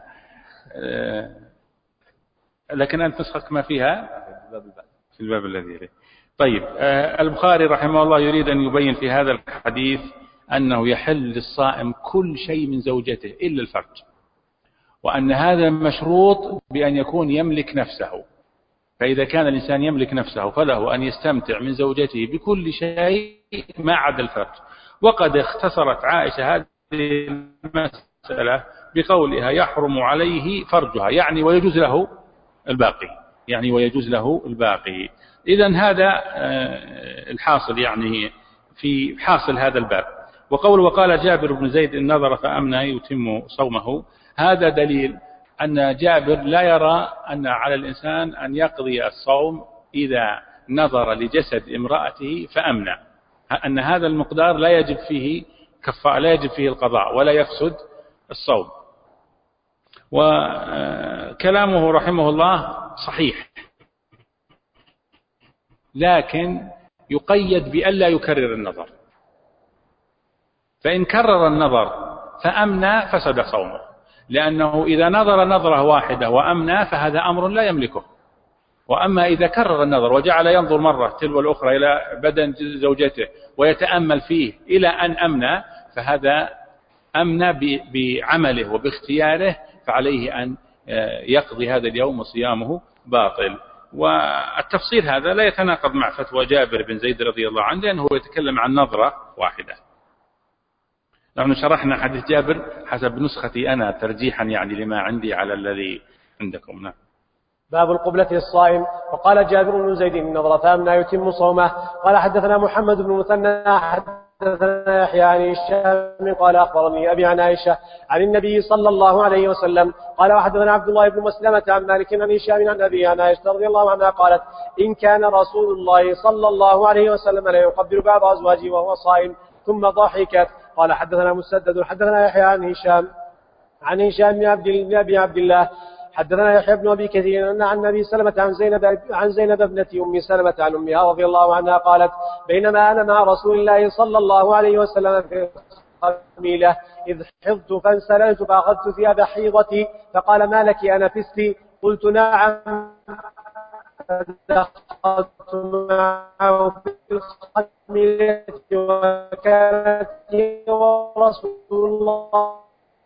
[SPEAKER 2] لكن أنت نسخك ما فيها في الباب الذي يليه. طيب البخاري رحمه الله يريد أن يبين في هذا الحديث أنه يحل للصائم كل شيء من زوجته إلا الفرج، وأن هذا مشروط بأن يكون يملك نفسه، فإذا كان الإنسان يملك نفسه فله أن يستمتع من زوجته بكل شيء ما عدا الفرج. وقد اختصرت عائشة هذه المسألة بقولها يحرم عليه فرجها، يعني ويجوز له الباقي، يعني ويجوز له الباقي. إذن هذا الحاصل يعني في حاصل هذا الباب. وقال جابر بن زيد إن نظر فأمنى يتم صومه، هذا دليل أن جابر لا يرى أن على الإنسان أن يقضي الصوم إذا نظر لجسد امرأته فأمنى، أن هذا المقدار لا يجب فيه القضاء ولا يفسد الصوم. وكلامه رحمه الله صحيح، لكن يقيد بألا يكرر النظر، فإن كرر النظر فأمنى فسد صومه، لأنه إذا نظر نظرة واحدة وأمنى فهذا أمر لا يملكه. وأما إذا كرر النظر وجعل ينظر مرة تلو الأخرى إلى بدن زوجته ويتأمل فيه إلى أن أمنى، فهذا أمنى بعمله وباختياره، فعليه أن يقضي هذا اليوم وصيامه باطل. والتفصيل هذا لا يتناقض مع فتوى جابر بن زيد رضي الله عنه، لأنه يتكلم عن نظرة واحدة. نحن شرحنا حديث جابر حسب نسختي أنا ترجيحا يعني لما عندي على الذي عندكم. نعم.
[SPEAKER 1] باب القبلة للصائم. وقال جابر بن زيد إن نظر فأمنى يتم صومه. قال حدثنا محمد بن مثنى حدثنا يحيى عن هشام قال أخبرني أبي عن عائشة عن النبي صلى الله عليه وسلم قال وحدثنا عبد الله بن مسلمة عن مالك عن هشام عن أبي عن عائشة رضي الله عنها قالت إن كان رسول الله صلى الله عليه وسلم لا يقبل بعض أزواجه وهو صائم ثم ضحكت. قال حدثنا مسدد حدثنا يحيى عن هشام بن أبي عبد الله حدثنا يحيى بن أبي كثير أن عن النبي سلمة عن زينب ابنة أم سلمة عن أمها رضي الله عنها قالت بينما أنا مع رسول الله صلى الله عليه وسلم في قميلة إذ حضت فانسللت فأخذت ثياب حيضتي فقال ما لك أنا فستي؟ قلت نعم. فدخلت معه في القميلة وكانت ورسول الله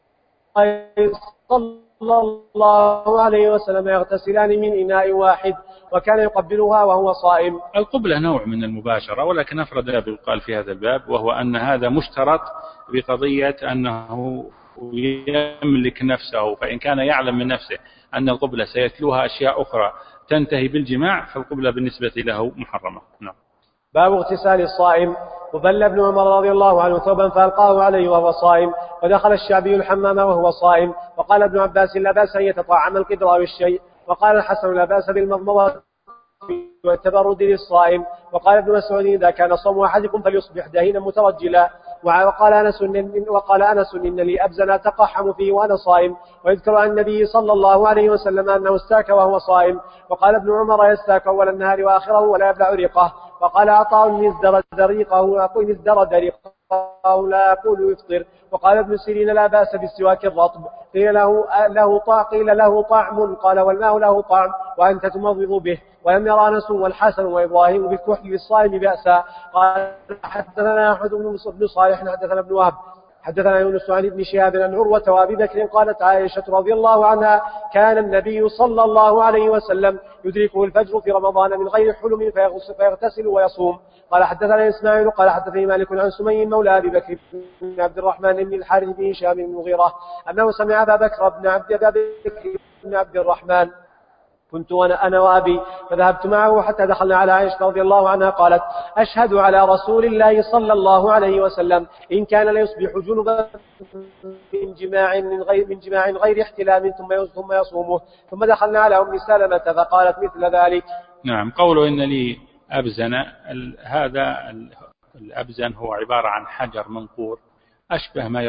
[SPEAKER 1] صلى الله عليه وسلم يغتسلان من إناء واحد وكان يقبلها وهو صائم.
[SPEAKER 2] القبلة نوع من المباشرة، ولكن أفرد قال في هذا الباب، وهو أن هذا مشترط بقضية أنه يملك نفسه، فإن كان يعلم من نفسه أن القبلة سيتلوها أشياء أخرى تنتهي بالجماع فالقبلة بالنسبة له محرمة. نعم.
[SPEAKER 1] باب اغتسال الصائم. وبل ابن عمر رضي الله عنه ثوبا فألقاه عليه وهو صائم، ودخل الشعبي الحمام وهو صائم. وقال ابن عباس لا بأس أن يتطعم القدر أو الشيء. وقال الحسن لا بأس بالمضمضة والتبرد للصائم. وقال ابن مسعود إذا كان صوم أحدكم فليصبح دهينا مترجلا. وقال أنس إن لي أبزن أتقحم فيه وأنا صائم. ويذكر عن النبي صلى الله عليه وسلم أنه استاك وهو صائم. وقال ابن عمر يستاك أول النهار وآخره ولا يبلع ريقه. وقال عطاء إن ازدرد ريقه لا أقول يفطر. وقال ابن سيرين لا بأس بالسواك الرطب. قيل له طعم قال والماء له طعم وأنت تمضض به. ولم يرى أنس والحسن وإبراهيم بالكحل للصائم بأسا. قال حدثنا أحمد بن صالح حدثنا ابن وهب حدثنا يونس عن ابن شهاب عن عروة وأبي بكر قالت عائشة رضي الله عنها كان النبي صلى الله عليه وسلم يدركه الفجر في رمضان من غير حلم فيغتسل ويصوم. قال حدثنا إسماعيل قال حدثني مالك عن سمي مولى أبي بكر بن عبد الرحمن بن الحارث بن هشام بن المغيرة أنه سمع أبا بكر بن عبد الرحمن كنت أنا وأبي فذهبت معه حتى دخلنا على عائشة رضي الله عنها قالت أشهد على رسول الله صلى الله عليه وسلم إن كان ليصبح جنبا من جماع غير احتلام ثم يصومه. ثم دخلنا على أم سلمة فقالت مثل ذلك.
[SPEAKER 2] نعم. قوله إن لي أبزن، هذا الأبزن هو عبارة عن حجر منقور أشبه ما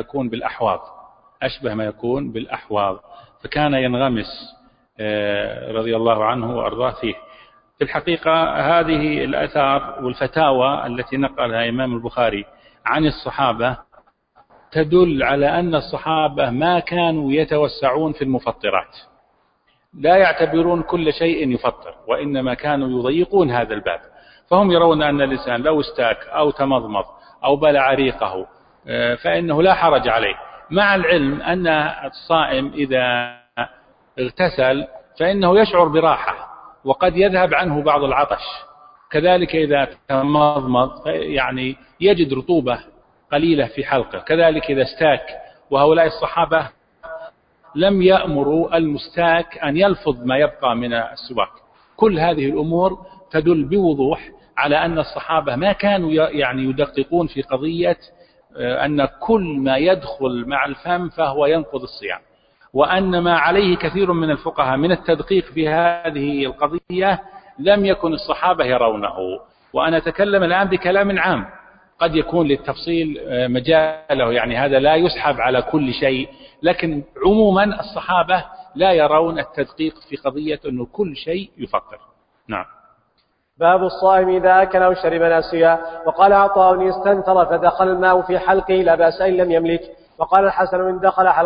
[SPEAKER 2] يكون بالأحواض، فكان ينغمس رضي الله عنه وأرضاه فيه. في الحقيقة هذه الآثار والفتاوى التي نقلها إمام البخاري عن الصحابة تدل على أن الصحابة ما كانوا يتوسعون في المفطرات، لا يعتبرون كل شيء يفطر، وإنما كانوا يضيقون هذا الباب. فهم يرون أن الإنسان لو استاك أو تمضمض أو بلع ريقه فإنه لا حرج عليه، مع العلم أن الصائم إذا اغتسل فإنه يشعر براحة وقد يذهب عنه بعض العطش، كذلك إذا تمضمض يعني يجد رطوبة قليلة في حلقه، كذلك إذا استاك. وهؤلاء الصحابة لم يأمروا المستاك أن يلفظ ما يبقى من السواك، كل هذه الأمور تدل بوضوح على أن الصحابة ما كانوا يعني يدققون في قضية أن كل ما يدخل مع الفم فهو ينقض الصيام، وأن ما عليه كثير من الفقهاء من التدقيق في هذه القضية لم يكن الصحابة يرونه. وأنا أتكلم الآن بكلام عام قد يكون للتفصيل مجاله، يعني هذا لا يسحب على كل شيء، لكن عموما الصحابة لا يرون التدقيق في قضية أنه كل شيء يفطر. نعم.
[SPEAKER 1] باب الصائم إذا أكل أو شرب ناسيا. وقال عطاء إن استنثر فدخل الماء في حلقه لا بأس إن لم يملك. وقال الحسن إن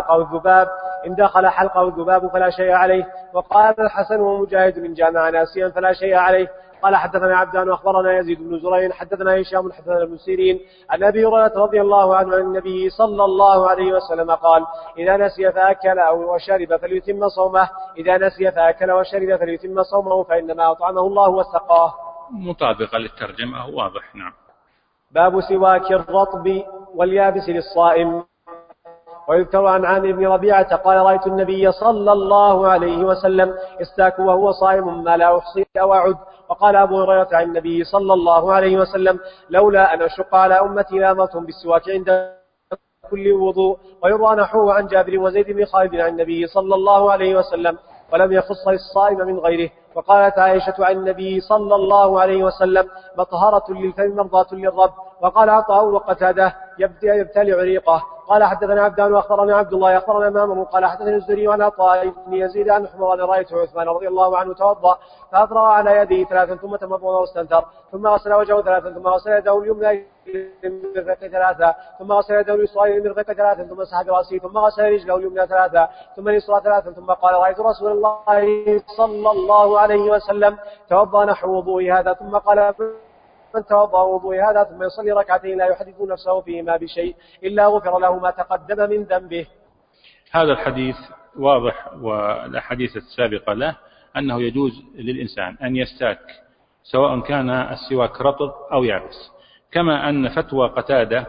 [SPEAKER 1] دخل حلقه الذباب فلا شيء عليه. وقال الحسن ومجاهد من جامع ناسيا فلا شيء عليه. قال حدثنا عبدان وأخبرنا يزيد بن زرين حدثنا هشام حدثنا ابن سيرين عن أبي هريرة رضي الله عنه عن النبي صلى الله عليه وسلم قال إذا نسي فأكل أو وشرب فليتم صومه. إذا نسي فأكل وشرب فليتم صومه فإنما أطعمه الله وسقاه.
[SPEAKER 2] مطابقة للترجمة واضح. نعم.
[SPEAKER 1] باب سواك الرطب واليابس للصائم. ويذكر عن عامر بن ربيعة قال رأيت النبي صلى الله عليه وسلم استاك وهو صائم ما لا أحصي أو أعد. وقال أبو هريرة عن النبي صلى الله عليه وسلم لولا أن أشق على أمتي لأمرتهم بالسواك عند كل وضوء. ويروى نحوه عن جابر وزيد بن خالد عن النبي صلى الله عليه وسلم ولم يخص الصائم من غيره. وقالت عائشة عن النبي صلى الله عليه وسلم مطهرة للفم مرضاة للرب. وقال عطاء وقتاده يبتلع ريقه. قال حدثنا عبدان وأخبرنا عبد الله أخبرنا مامر قال حدثنا الزهري عن عطاء بن يزيد عن حمران رأيت عثمان رضي الله عنه توضأ فأطرأ على يده ثلاثا ثم تمضمض واستنثر ثم غسل وجهه ثلاثا ثم غسل يده اليمنى المرفق ثلاثا ثم غسل يده اليسرى المرفق ثلاثا ثم مسح برأسه ثم غسل رجله اليمنى ثلاثا ثم اليسرى ثلاثا ثم قال رأيت رسول الله صلى الله عليه وسلم توضأ نحو وضوء هذا. ثم قال من توضأ وضوء هذا ثم يصلي ركعتين لا يحدث نفسه فيهما بشيء إلا غفر له ما تقدم من ذنبه.
[SPEAKER 2] هذا الحديث واضح، والأحاديث السابقة له أنه يجوز للإنسان أن يستاك سواء كان السواك رطب أو يابس، كما أن فتوى قتادة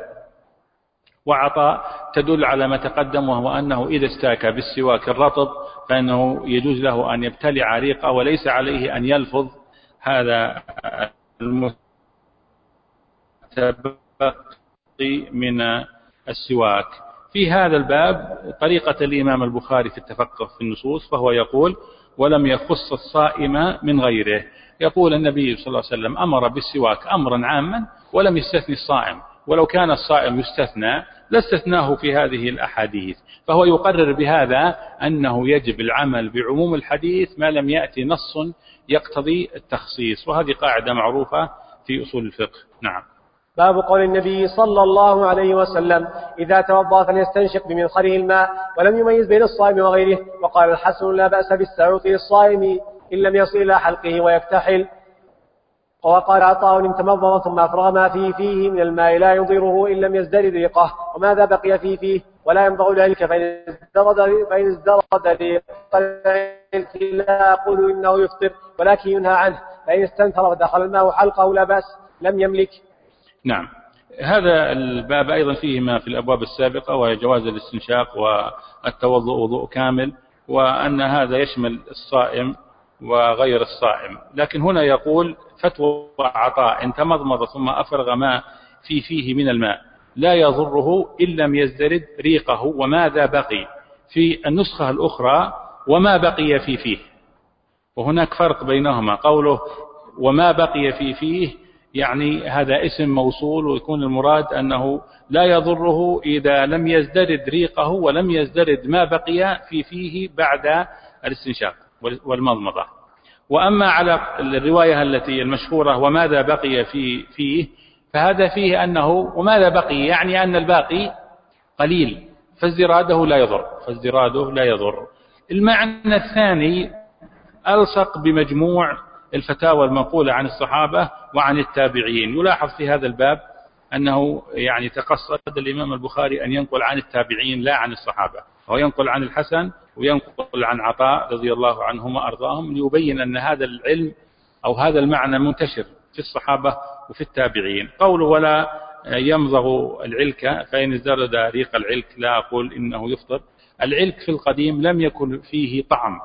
[SPEAKER 2] وعطاء تدل على ما تقدم، وهو أنه إذا استاك بالسواك الرطب فإنه يجوز له أن يبتلع ريقه وليس عليه أن يلفظ هذا المتبقي من السواك. في هذا الباب طريقة الإمام البخاري في التفقه في النصوص، فهو يقول ولم يخص الصائم من غيره. يقول النبي صلى الله عليه وسلم أمر بالسواك أمرا عاما ولم يستثني الصائم، ولو كان الصائم يستثنى لاستثناه في هذه الأحاديث، فهو يقرر بهذا أنه يجب العمل بعموم الحديث ما لم يأتي نص يقتضي التخصيص، وهذه قاعدة معروفة في أصول الفقه. نعم.
[SPEAKER 1] باب قول النبي صلى الله عليه وسلم إذا توضأ فليستنشق بمنخره الماء ولم يميز بين الصائم وغيره. وقال الحسن لا بأس بالسعوط للصائم إن لم يصل إلى حلقه ويكتحل. وقال عطاء إن تمضمض ثم أفرغ ما فيه من الماء لا يضره إن لم يزدرد ريقه وماذا بقي فيه ولا ينبغي العلك فإن ازدرد ريق لا أقول إنه يفطر ولكن ينهى عنه فإن استنثر ودخل الماء حلقه لا بأس لم يملك.
[SPEAKER 2] نعم. هذا الباب أيضا فيه ما في الأبواب السابقة، وهي جواز الاستنشاق والتوضؤ وضوء كامل، وأن هذا يشمل الصائم وغير الصائم. لكن هنا يقول فتوى عطاء إن تمضمض ثم أفرغ ما فيه من الماء لا يضره إن لم يزدرد ريقه وماذا بقي. في النسخة الأخرى وما بقي فيه، وهناك فرق بينهما. قوله وما بقي فيه يعني هذا اسم موصول، ويكون المراد أنه لا يضره إذا لم يزدرد ريقه ولم يزدرد ما بقي فيه بعد الاستنشاق والمضمضة. وأما على الرواية التي المشهورة وماذا بقي فيه فهذا فيه أنه وماذا بقي يعني أن الباقي قليل فازدراده لا يضر. المعنى الثاني ألصق بمجموع الفتاوى المنقولة عن الصحابة وعن التابعين. يلاحظ في هذا الباب أنه يعني تقصد الإمام البخاري أن ينقل عن التابعين لا عن الصحابة، هو ينقل عن الحسن وينقل عن عطاء رضي الله عنهم وأرضاهم ليبين أن هذا العلم أو هذا المعنى منتشر في الصحابة وفي التابعين. قوله ولا يمضغ العلك فإن ازدرد ريق العلك لا أقول إنه يفطر. العلك في القديم لم يكن فيه طعم،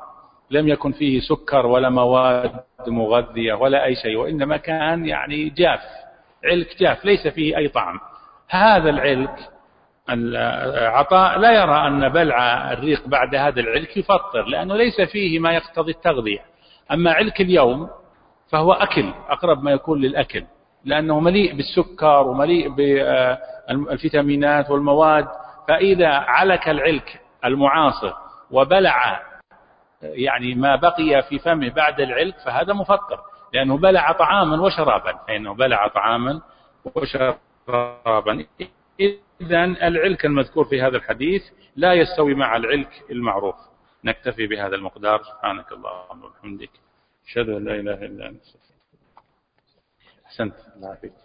[SPEAKER 2] لم يكن فيه سكر ولا مواد مغذية ولا أي شيء، وإنما كان يعني جاف، علك جاف ليس فيه أي طعم. هذا العلك عطاء لا يرى أن بلع الريق بعد هذا العلك يفطر، لأنه ليس فيه ما يقتضي التغذية. أما علك اليوم فهو أكل، أقرب ما يكون للأكل، لأنه مليء بالسكر ومليء بالفيتامينات والمواد. فإذا علك العلك المعاصر وبلع يعني ما بقي في فمه بعد العلك فهذا مفطر، لأنه بلع طعاما وشرابا، فإنه بلع طعاما وشرابا. إذن العلك المذكور في هذا الحديث لا يستوي مع العلك المعروف. نكتفي بهذا المقدار. سبحانك اللهم وبحمدك، أشهد أن لا إله إلا أنت. أحسنت.